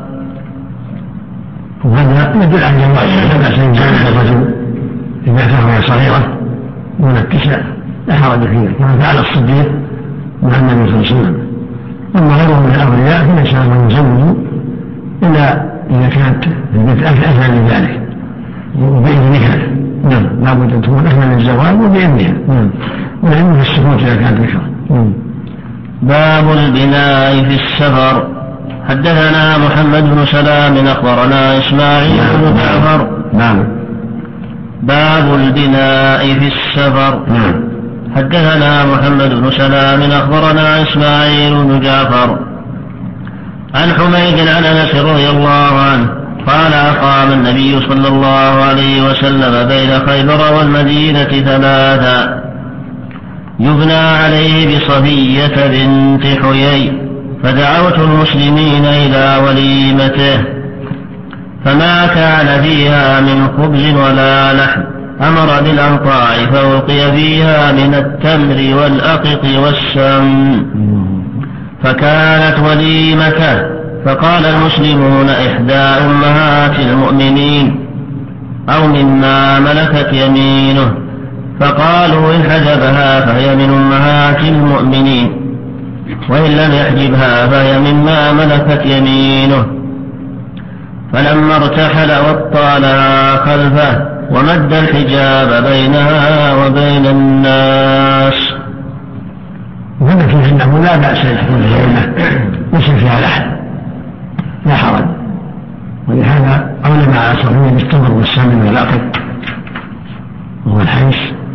وهذا يدل على جواز لا بأس أن يزوج الرجل إذا كانت صغيرة دون 9 لا حرج فيه، كما فعل الصديق مع النبي صلى الله عليه وسلم. أما غيره من الأولياء فليس له يزوج إلا إذا كانت البنت أهلا لذلك وبإذنها. لا بد أن تكون أهلا للزواج وبإذنها، ولأنها السكوت إذا كانت ذكرا. باب البناء في السفر. حدثنا محمد بن سلام أخبرنا إسماعيل بن جعفر. باب البناء في السفر. حدثنا محمد بن سلام أخبرنا إسماعيل بن جعفر عن حميد عن أنس رضي الله عنه قال: أقام النبي صلى الله عليه وسلم بين خيبر والمدينة 3 يبنى عليه بصفية بنت حيي، فدعوت المسلمين إلى وليمته فما كان فيها من خبز ولا لحم، أمر بالأنقاع فألقي فيها من التمر والأقط والسمن، فكانت وليمته، فقال المسلمون: إحدى أمهات المؤمنين أو مما ملكت يمينه، فقالوا: إن حجبها فهي من أمهات المؤمنين، وإن لم يحجبها فهي مما ملكت يمينه. فلما ارتحل وطالها خلفه ومد الحجاب بينها وبين الناس. وهذا فيه أنه لا بأس يحكم الهيمة يصل فيها لحم لا حرج، ولهذا أولم على صفية بالتمر والسمن والعقد وهو الحيش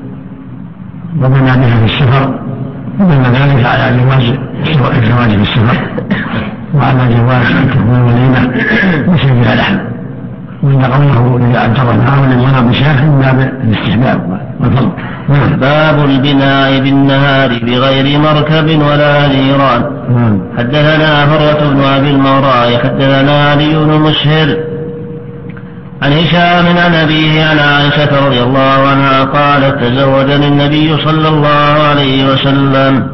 وبنى بها في السفر، ودل ذلك على جواز الزواج في السفر وعلى جواز أن تكون وليمة يصل فيها لحم، وإن قوله إذا أنتظرنا ولم يرى بشاه من باب الاستحباب والفضل. باب البناء بالنهار بغير مركب ولا نيران. حدثنا فروة بن أبي الموراء حدثنا علي بن مسهر عن هشام عن أبيه عن عائشة رضي الله عنها قالت: تزوجني النبي صلى الله عليه وسلم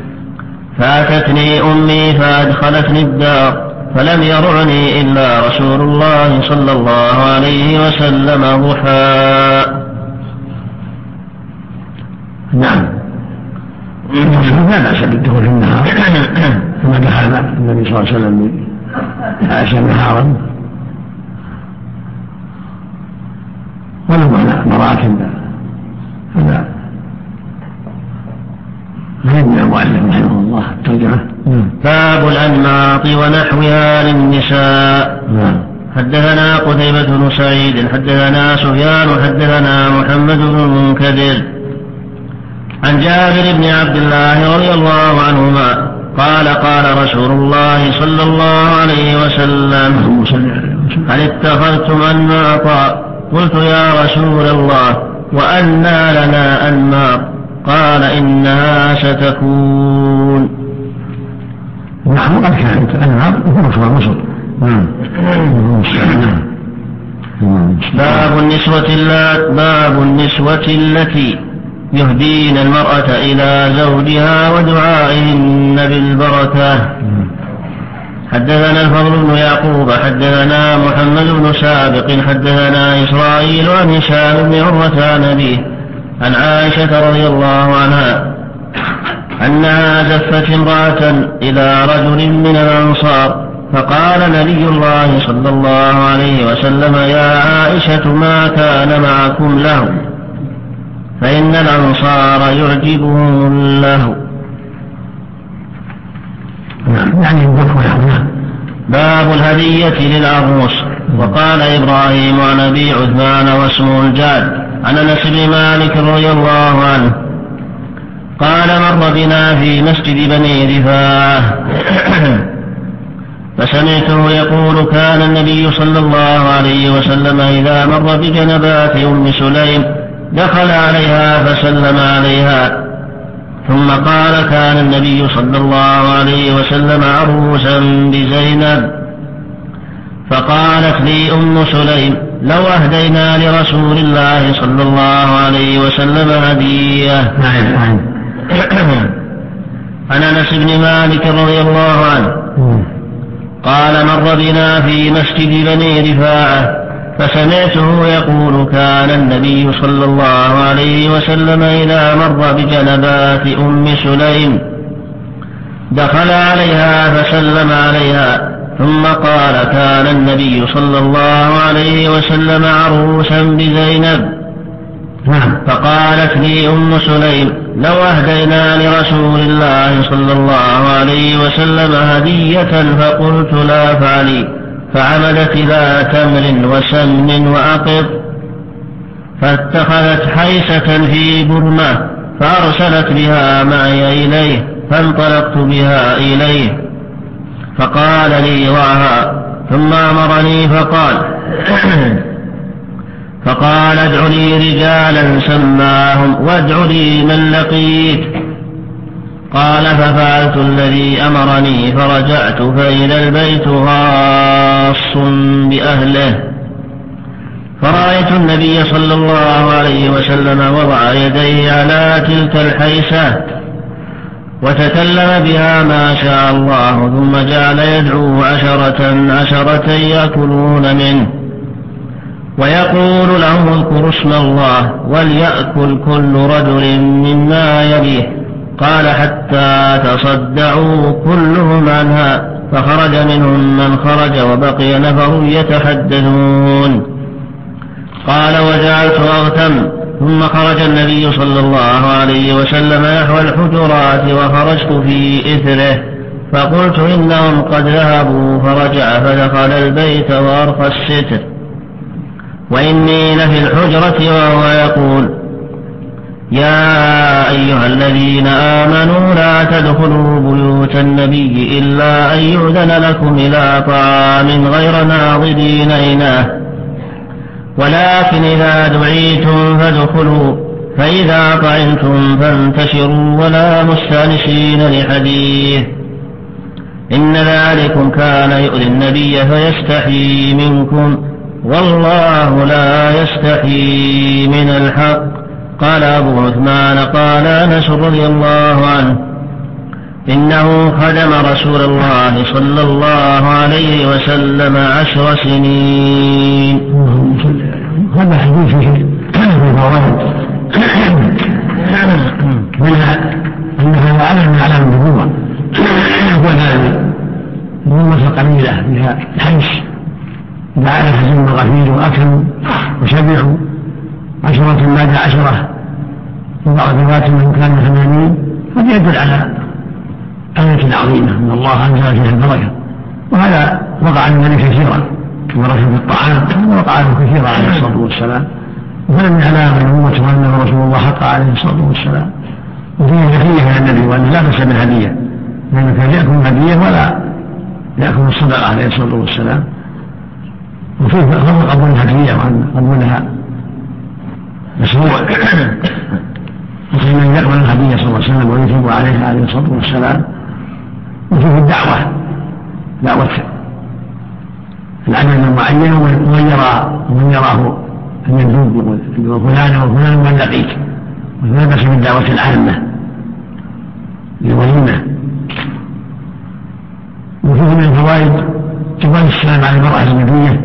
فأتتني أمي فأدخلتني الدار فلم يرعني إلا رسول الله صلى الله عليه وسلم ضحى. نعم، لا بأس بالدخول في النهار كما دخل النبي صلى الله عليه وسلم عائشة نهارا، ولو مرأة هذا غير من المؤلف رحمه الله الترجمة. باب الأنماط ونحوها للنساء. حدثنا قتيبة بن سعيد حدثنا سفيان حدثنا محمد بن المنكدر عن جابر بن عبد الله رضي الله عنهما قال قال رسول الله صلى الله عليه وسلم هل اتخذتم أنماطا؟ قلت يا رسول الله وأنى لنا أنماط؟ قال إنها ستكون. نعم قد كانت أنماط وفرشها مصر. باب النسوة التي يهدين المرأة إلى زوجها ودعائهن بالبركة. حدثنا الفضل بن يعقوب حدثنا محمد بن سابق حدثنا إسرائيل عن هشام بن عروة عن أبيه عن عائشة رضي الله عنها أنها زفت امرأة إلى رجل من الأنصار فقال نبي الله صلى الله عليه وسلم يا عائشة ما كان معكم له فإن الأنصار يعجبهم الله. باب الهدية للعروس. وقال إبراهيم عن أبي عثمان واسمه الجاد عن أنس بن مالك رضي الله عنه قال مر بنا في مسجد بني رفاعة فسمعته يقول كان النبي صلى الله عليه وسلم إذا مر بجنبات أم سليم دخل عليها فسلم عليها ثم قال كان النبي صلى الله عليه وسلم عروسا بزينب فقالت لي أم سليم لو أهدينا لرسول الله صلى الله عليه وسلم هدية. عن أنس بن مالك رضي الله عنه قال مر بنا في مسجد بني رفاعة فسمعته يقول كان النبي صلى الله عليه وسلم إذا مر بجنبات أم سليم دخل عليها فسلم عليها ثم قال كان النبي صلى الله عليه وسلم عروسا بزينب فقالت لي أم سليم لو أهدينا لرسول الله صلى الله عليه وسلم هدية فقلت لا فعلي فعمدت إلى تمر وسمن وأقط فاتخذت حيسة في برمة فأرسلت بها معي إليه فانطلقت بها إليه فقال لي ضعها ثم أمرني فقال ادع لي رجالا سماهم وادع لي من لقيت. قال ففعلت الذي أمرني فرجعت فإذا البيت غاص بأهله فرأيت النبي صلى الله عليه وسلم وضع يديه على تلك الحيسة وتكلم بها ما شاء الله ثم جعل يدعو عشرة يأكلون منه ويقول لهم اذكروا اسم الله وليأكل كل رجل مما يليه. قال حتى تصدعوا كلهم عنها فخرج منهم من خرج وبقي نفر يتحدثون. قال وجعلت أغتم ثم خرج النبي صلى الله عليه وسلم نحو الحجرات وخرجت في إثره فقلت إنهم قد ذهبوا فرجع فدخل البيت وأرخى الستر وإني لفي الحجرة وهو يقول يا أيها الذين آمنوا لا تدخلوا بيوت النبي إلا أن يؤذن لكم إلى طعام غير ناظرين إناه ولكن إذا دعيتم فادخلوا فإذا طعمتم فانتشروا ولا مستأنسين لحديث إن ذلكم كان يؤذي النبي فيستحيي منكم والله لا يستحيي من الحق. قال أبو عثمان قال أنس رضي الله عنه إنه خدم رسول الله صلى الله عليه وسلم 10 سنين. هذا حديث فيه فوائد منها أنها علم من أعلام النبوة وهذا النبوة القليلة فيها الحيش إذا على حزم الغفير وأكلوا وشبعوا 10 بعد 10 وبعض الروايات من كان 80 هذا يدل على آية عظيمة من الله أنزل فيها البركة، وهذا وقع النبي كثيرا كبركة في الطعام، هذا وقع له كثيرا عليه الصلاة والسلام، وفلم يعلم الأمة أنه رسول الله حق عليه الصلاة والسلام. وفيه هدية من النبي وأنه لا بأس بالهدية، لأنه كان يأكل الهدية ولا يأكل الصدقة عليه الصلاة والسلام. وفيه فضل قبول الهدية وأن قبولها مشروع، وفيه من يقبل الهدية صلى الله عليه وسلم ويثيب عليها عليه الصلاة والسلام. وفيه الدعوة، دعوة العمل المعين، ومن يراه المندوب يقول فلان وفلان من لقيت، ولا بأس بالدعوة العامة للوليمة. وفيه من الفوائد جواز السلام على المرأة النبية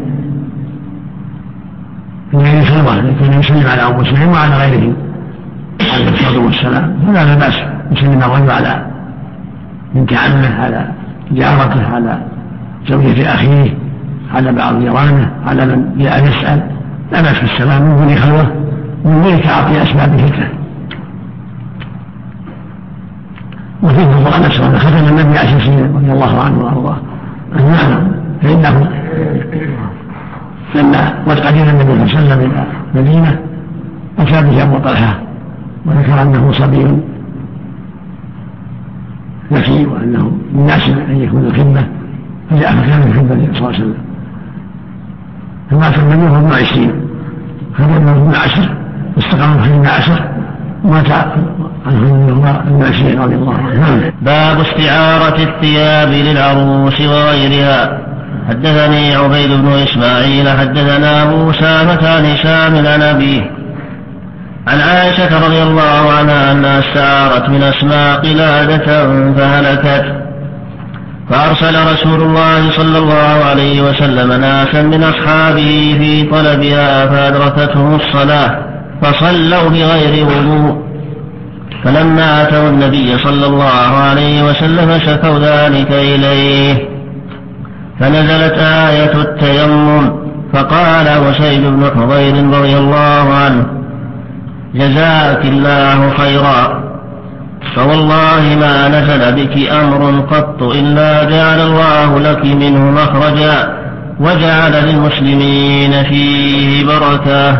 في غير خلوة، لكن يسلم على أم مسلم وعلى غيره عليه الصلاة والسلام، فلا لا بأس يسلم الرجل على بنت عمه، على جارته، على زوجة أخيه، على بعض جيرانه، على من جاء يسأل، لا بأس بالسلام من دون خلوة، من غير تعاطي أسباب الفتنة. وفيه فضل أنس أن ختم النبي 10 سنين رضي الله عنه وأرضاه. نعم، فإنه لما قدم النبي صلى الله عليه وسلم إلى المدينة أتى به أبو طلحة وذكر أنه صبي ذكي وأنه يناسب أن يكون الخدمة، فجاء فكان الخدمة صلى الله عليه وسلم. فمات النبي وهو ابن 20، خدمه ابن 10 واستقام في ابن 10 ومات عنه ابن 20 رضي الله عنه. باب استعارة الثياب للعروس وغيرها. حدثني عبيد بن إسماعيل حدثنا أبو أسامة عن هشام عن أبيه عن عائشة رضي الله عنها أنها استعارت من أسماء قلادة فهلكت، فأرسل رسول الله صلى الله عليه وسلم ناسا من أصحابه في طلبها فأدركتهم الصلاة فصلوا بغير وضوء، فلما أتوا النبي صلى الله عليه وسلم شكوا ذلك إليه، فنزلت آية التيمم، فقال وسيد بن حضير رضي الله عنه جزاك الله خيرا، فوالله ما نزل بك أمر قط إلا جعل الله لك منه مخرجا وجعل للمسلمين فيه بركة.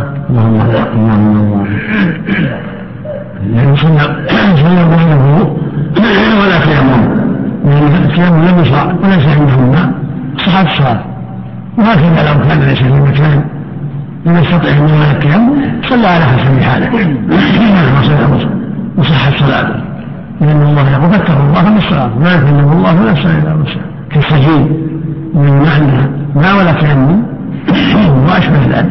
يعني صلى بينه ولا تيمم، لأن التيمم لم يشرع وليس عندهم ماء، صحت الصلاة. وهكذا لو كان ليس في مكان لم يستطع من التيمم صلى على حسب حاله وصحت صلاته، لأن الله يقول فاتقوا الله من الصلاة لا يكلم الله ولا يسأل إلا وسعه، كالسجين من معنى ما ولا تيمم وأشبه ذلك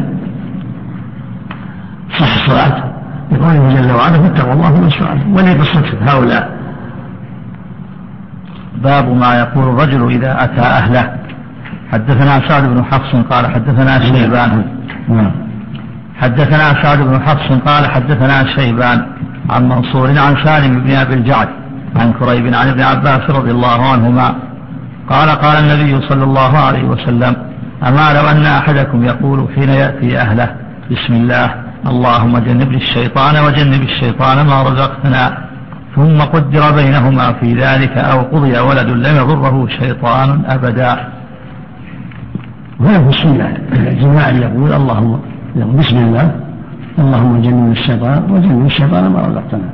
صح الصلاة يقول جل وعلا فاتقوا الله من الصلاة. ولقصة هؤلاء. باب ما يقول الرجل إذا أتى أهله. حدثنا سعد بن حفص قال حدثنا شيبان حدثنا سعد بن حفص قال حدثنا شيبان عن منصور عن سالم بن أبي الجعد عن كريب عن ابن عباس رضي الله عنهما قال قال النبي صلى الله عليه وسلم أما لو أن أحدكم يقول حين يأتي أهله بسم الله اللهم جنبني الشيطان وجنب الشيطان ما رزقتنا، ثم قدر بينهما في ذلك أو قضي ولد لم يضره شيطان أبدا. وهذا في السنة الجماعة يقول اللهم بسم الله اللهم جنبني الشيطان وجنب الشيطان ما رزقتنا.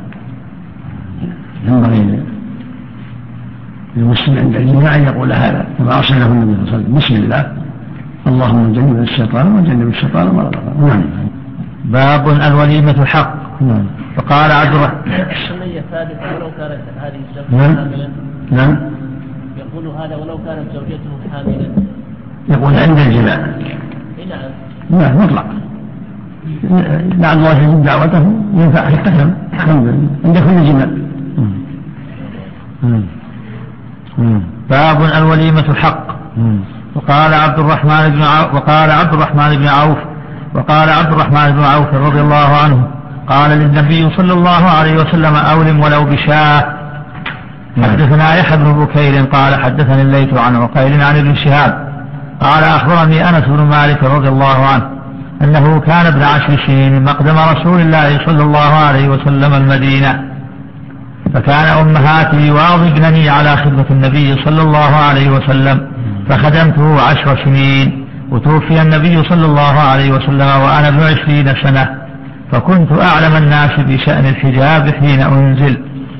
ينبغي للمسلم عند الجماعة يقول هذا كما أرسله النبي صلى الله عليه وسلم بسم الله اللهم جنبني الشيطان وجنب الشيطان ما رزقتنا. باب الوليمة حق. فقال عبد الرحمن السنية ثابتة ولو كانت هذه الزوجة حاملا. نعم. يقول هذا ولو كانت زوجته حاملا. يقول عند الجماع. نعم. لا مطلق. لعل الله يجب دعوته ينفع يتكلم الحمد لله عند كل جماع. باب الوليمة حق. وقال عبد الرحمن بن عوف رضي الله عنه قال للنبي صلى الله عليه وسلم أولم ولو بشاة. حدثنا يحيى بن بكير قال حدثني الليث عن عقيل عن ابن شهاب قال أخبرني أنس بن مالك رضي الله عنه أنه كان ابن 10 سنين مقدم رسول الله صلى الله عليه وسلم المدينة، فكان أمهاتي يواظبنني على خدمة النبي صلى الله عليه وسلم فخدمته 10 سنين، وتوفي النبي صلى الله عليه وسلم وأنا ابن 20 سنة، فكنت أعلم الناس بشأن الحجاب حين أنزل.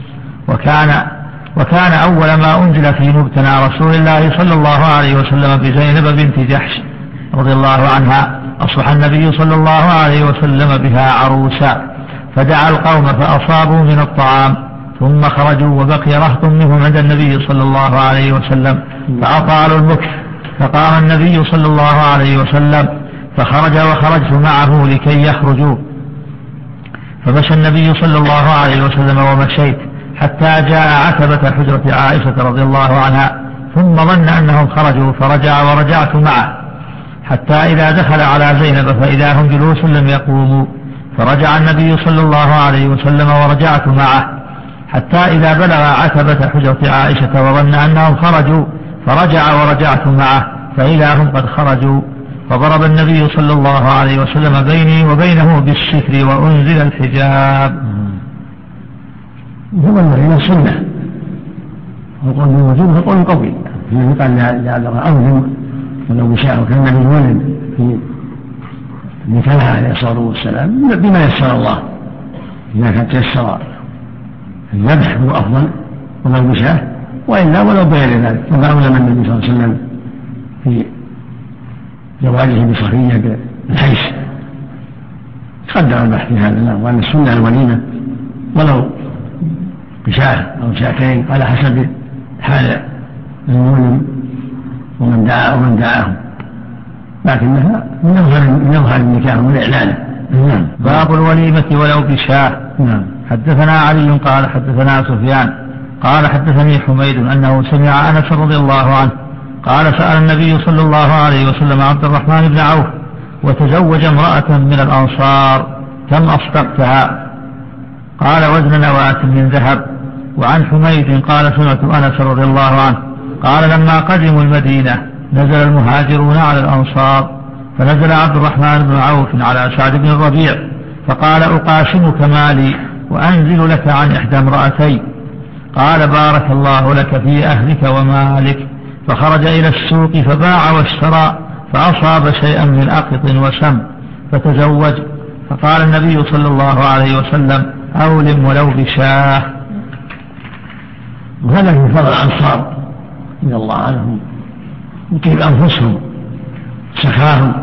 وكان أول ما أنزل في مبتنى رسول الله صلى الله عليه وسلم بزينب بنت جحش رضي الله عنها، أصبح النبي صلى الله عليه وسلم بها عروسا، فدعا القوم فأصابوا من الطعام، ثم خرجوا وبقي رهط منهم عند النبي صلى الله عليه وسلم فأطالوا المكث، فقام النبي صلى الله عليه وسلم فخرج وخرجت معه لكي يخرجوا، فمشى النبي صلى الله عليه وسلم ومشيت حتى جاء عتبة حجرة عائشة رضي الله عنها، ثم ظن أنهم خرجوا فرجع ورجعت معه، حتى إذا دخل على زينب فإذا هم جلوس لم يقوموا، فرجع النبي صلى الله عليه وسلم ورجعت معه، حتى إذا بلغ عتبة حجرة عائشة وظن أنهم خرجوا فرجع ورجعت معه، فإذا هم قد خرجوا، فضرب النبي صلى الله عليه وسلم بيني وبينه بالستر وأنزل الحجاب. هو المريض سنة، وقول بالوجوب فقول قوي، فيه قال لعل أوهم ولو بشاء، وكان النبي ولد في نكاحه عليه الصلاة والسلام بما يسر الله، إذا كان تيسر الذبح هو أفضل ولو بشاء، وإلا ولو بغير ذلك، كما أولم النبي صلى الله عليه وسلم في زواجه بصفية بالحيث قدر البحث في هذا، وأن السنة الوليمة ولو بشاة أو شاتين على حسب حال المولم ومن دعاه، لكنها من أظهر النكاح ومن إعلانه. باب الوليمة ولو بشاة. حدثنا علي قال حدثنا سفيان قال حدثني حميد أنه سمع أنس رضي الله عنه قال سأل النبي صلى الله عليه وسلم عبد الرحمن بن عوف وتزوج امرأة من الأنصار كم أصدقتها؟ قال وزن نواة من ذهب. وعن حميد قال سمعت أنس رضي الله عنه قال لما قدموا المدينة نزل المهاجرون على الأنصار، فنزل عبد الرحمن بن عوف على سعد بن الربيع فقال أقاسمك مالي وأنزل لك عن إحدى امرأتي. قال بارك الله لك في أهلك ومالك. فخرج إلى السوق فباع واشترى فأصاب شيئا من أقط وسم فتزوج، فقال النبي صلى الله عليه وسلم أولم ولو بشاه. وهذا في فضل الأنصار رضي الله عنهم وطيب أنفسهم سخاهم،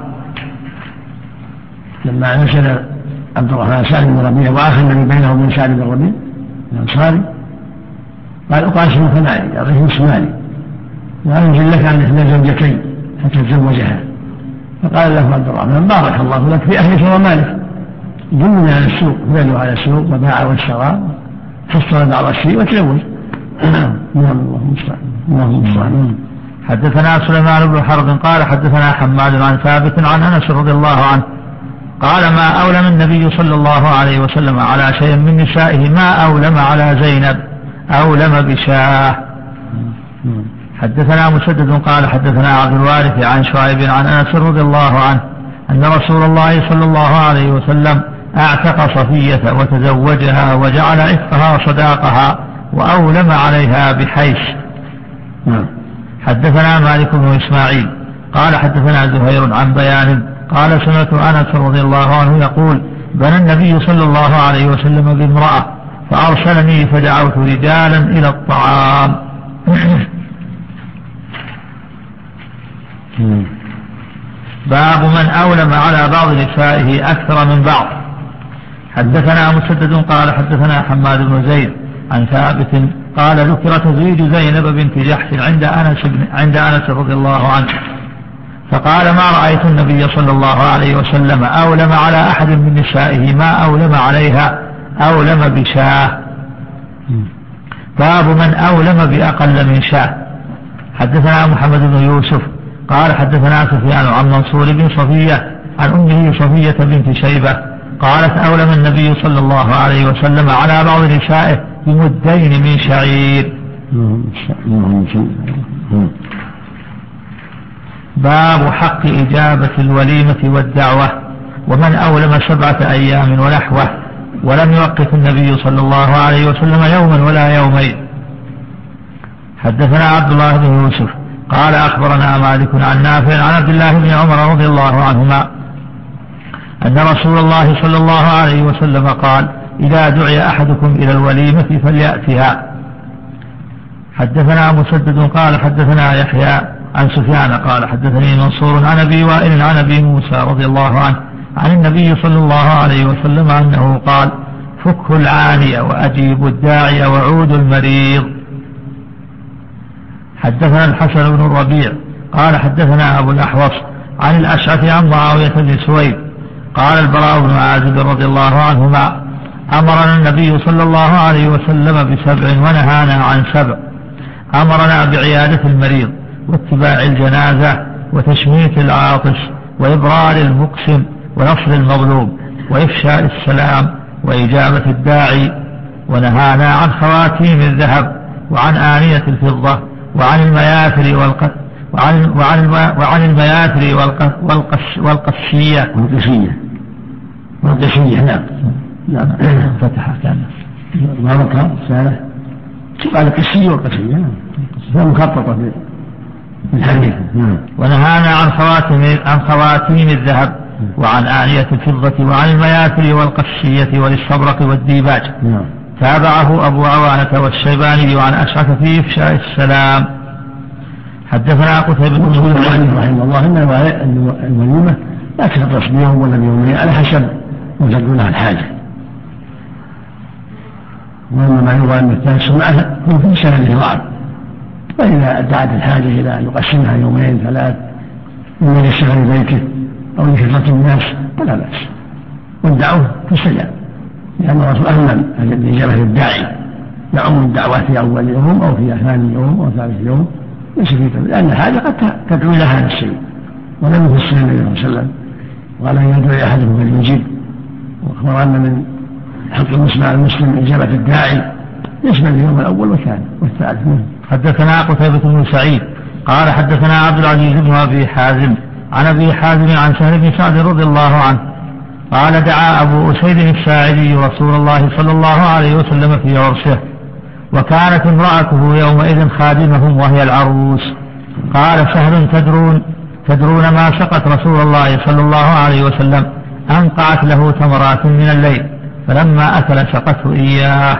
لما نزل عبد الرحمن سعد بن ربيع وآخر الذي بينه وبين سعد بن ربيع الأنصاري قال أقاسمك مالي أعطيه نصف مالي وأنزل لك عن إحدى زوجتين حتى تزوجها. فقال له عبد الرحمن بارك الله لك في أهلك ومالك. جمنا على السوق، نزلوا على السوق وباع واشترى، حصل بعض الشيء وتزوج. اللهم المستعان. حدثنا سليمان بن حرب قال حدثنا حماد عن ثابت عن أنس رضي الله عنه قال ما أولم النبي صلى الله عليه وسلم على شيء من نسائه ما أولم على زينب، أولم بشاه. حدثنا مسدد قال حدثنا عبد الوارث عن شعيب عن أنس رضي الله عنه أن رسول الله صلى الله عليه وسلم أعتق صفية وتزوجها وجعل عتقها صداقها وأولم عليها بحيث. حدثنا مالك بن إسماعيل قال حدثنا زهير عن بيان قال سمعت أنس رضي الله عنه يقول بنى النبي صلى الله عليه وسلم بامرأة فأرسلني فدعوت رجالا إلى الطعام. باب من أولم على بعض نسائه أكثر من بعض. حدثنا مسدد قال حدثنا حماد بن زيد عن ثابت قال ذكر تزويج زينب بنت جحش عند أنس رضي الله عنه فقال ما رأيت النبي صلى الله عليه وسلم أولم على أحد من نسائه ما أولم عليها أولم بشاه. باب من أولم بأقل من شاه. حدثنا محمد بن يوسف قال حدثنا سفيان عن منصور بن صفية عن أمه صفية بنت شيبة قالت أولم النبي صلى الله عليه وسلم على بعض نسائه بمدين من شعير. باب حق إجابة الوليمة والدعوة ومن أولم 7 أيام ونحوه. ولم يوقف النبي صلى الله عليه وسلم يوما ولا يومين. حدثنا عبد الله بن يوسف قال أخبرنا مالك عن نافع عن عبد الله بن عمر رضي الله عنهما أن رسول الله صلى الله عليه وسلم قال: إذا دعي أحدكم إلى الوليمة فليأتها. حدثنا مسدد قال حدثنا يحيى عن سفيان قال حدثني منصور عن أبي وائل عن أبي موسى رضي الله عنه عن النبي صلى الله عليه وسلم أنه قال: فكوا العاني وأجيبوا الداعي وعودوا المريض. حدثنا الحسن بن الربيع قال حدثنا أبو الأحوص عن الأشعث عن معاوية بن سويد قال: البراء بن عازب رضي الله عنهما: أمرنا النبي صلى الله عليه وسلم ب7 ونهانا عن 7. أمرنا بعيادة المريض واتباع الجنازة وتشميت العاطس وإبرار المقسم ونصر المظلوم وإفشاء السلام وإجابة الداعي، ونهانا عن خواتيم الذهب وعن آنية الفضة وعن المياثر والقشية نعم فتح كان بارك رسالة قال القشية والقشية مخططة في الحديث. ونهانا عن خواتيم الذهب وعن آنية الفضة وعن المياثر والقشية والاستبرق والديباج. تابعه أبو عوانة والشيباني وعن أشعث في إفشاء السلام. حدثنا قتيبة بن سعيد رحمه الله إن الوليمة لا تختص بيوم ولا بيومين على حسب ما تدعو لها الحاجة، وإنما يرى أن التنسل معها يكون في سنة ضعف، فإذا دعت الحاجة إلى أن يقسمها 2 3 من يشتغل بيته أو لكثرة الناس فلا بأس، والدعوة تستجاب، لأن الرسول أهمل الإجابة للداعي، يعم الدعوة في أول يوم أو في ثاني يوم أو ثالث يوم، ليس في لأن الحاجة قد تدعو إلى هذا الشيء، ولم يفسر النبي صلى الله عليه وسلم قال: أن يدعو أحدكم فليجيب. وأخبر أن من حق المسلم على المسلم إجابة الداعي يشمل اليوم الأول والثاني والثالث. حدثنا قتيبة بن سعيد قال حدثنا عبد العزيز بن أبي حازم عن أبي حازم عن سهل بن سعد رضي الله عنه قال: دعا أبو أسيد الساعدي رسول الله صلى الله عليه وسلم في عرسه، وكانت امرأته يومئذ خادمهم وهي العروس. قال سهل: تدرون ما سقت رسول الله صلى الله عليه وسلم؟ أنقعت له تمرات من الليل، فلما أكل سقته إياه.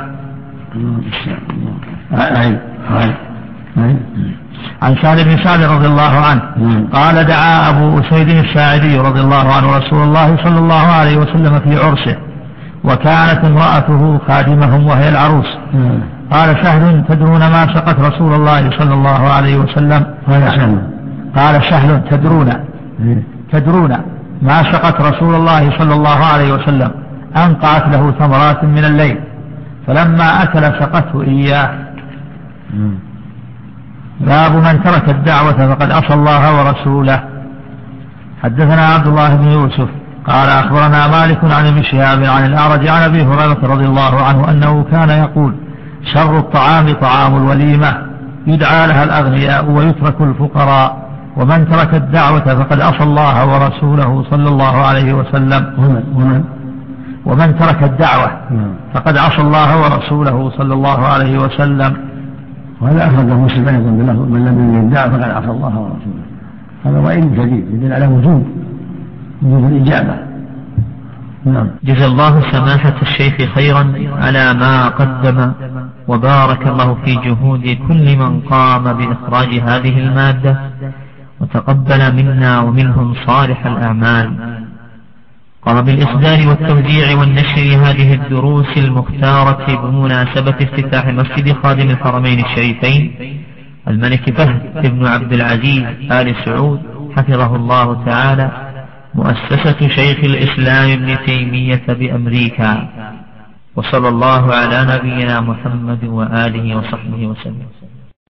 عن سهل بن سعد رضي الله عنه قال: دعا أبو أسيد الساعدي رضي الله عنه رسول الله صلى الله عليه وسلم في عرسه، وكانت امرأته خادمهم وهي العروس. قال سهل: تدرون ما سقت رسول الله صلى الله عليه وسلم؟ قال سهل: تدرون ما سقت رسول الله صلى الله عليه وسلم؟ أنقعت له ثمرات من الليل، فلما أكل سقته إياه. باب من ترك الدعوة فقد عصى الله ورسوله. حدثنا عبد الله بن يوسف قال أخبرنا مالك عن ابن شهاب عن الأعرج عن أبي هريرة رضي الله عنه أنه كان يقول: شر الطعام طعام الوليمة، يدعى لها الأغنياء ويترك الفقراء، ومن ترك الدعوة فقد عصى الله ورسوله صلى الله عليه وسلم. ومن ترك الدعوة فقد عصى الله ورسوله صلى الله عليه وسلم. وهذا أخرجه مسلم أيضا بلفظ: من لم يجد الدعوة فقد عصى الله ورسوله. هذا وعيد شديد يدل على وجوب الإجابة. جزا الله سماحة الشيخ خيرا على ما قدم، وبارك الله في جهود كل من قام بإخراج هذه المادة، وتقبل منا ومنهم صالح الأعمال. قام بالإصدار والتوزيع والنشر هذه الدروس المختارة بمناسبة افتتاح مسجد خادم الحرمين الشريفين الملك فهد بن عبد العزيز آل سعود حفظه الله تعالى، مؤسسة شيخ الإسلام ابن تيمية بأمريكا. وصلى الله على نبينا محمد وآله وصحبه وسلم.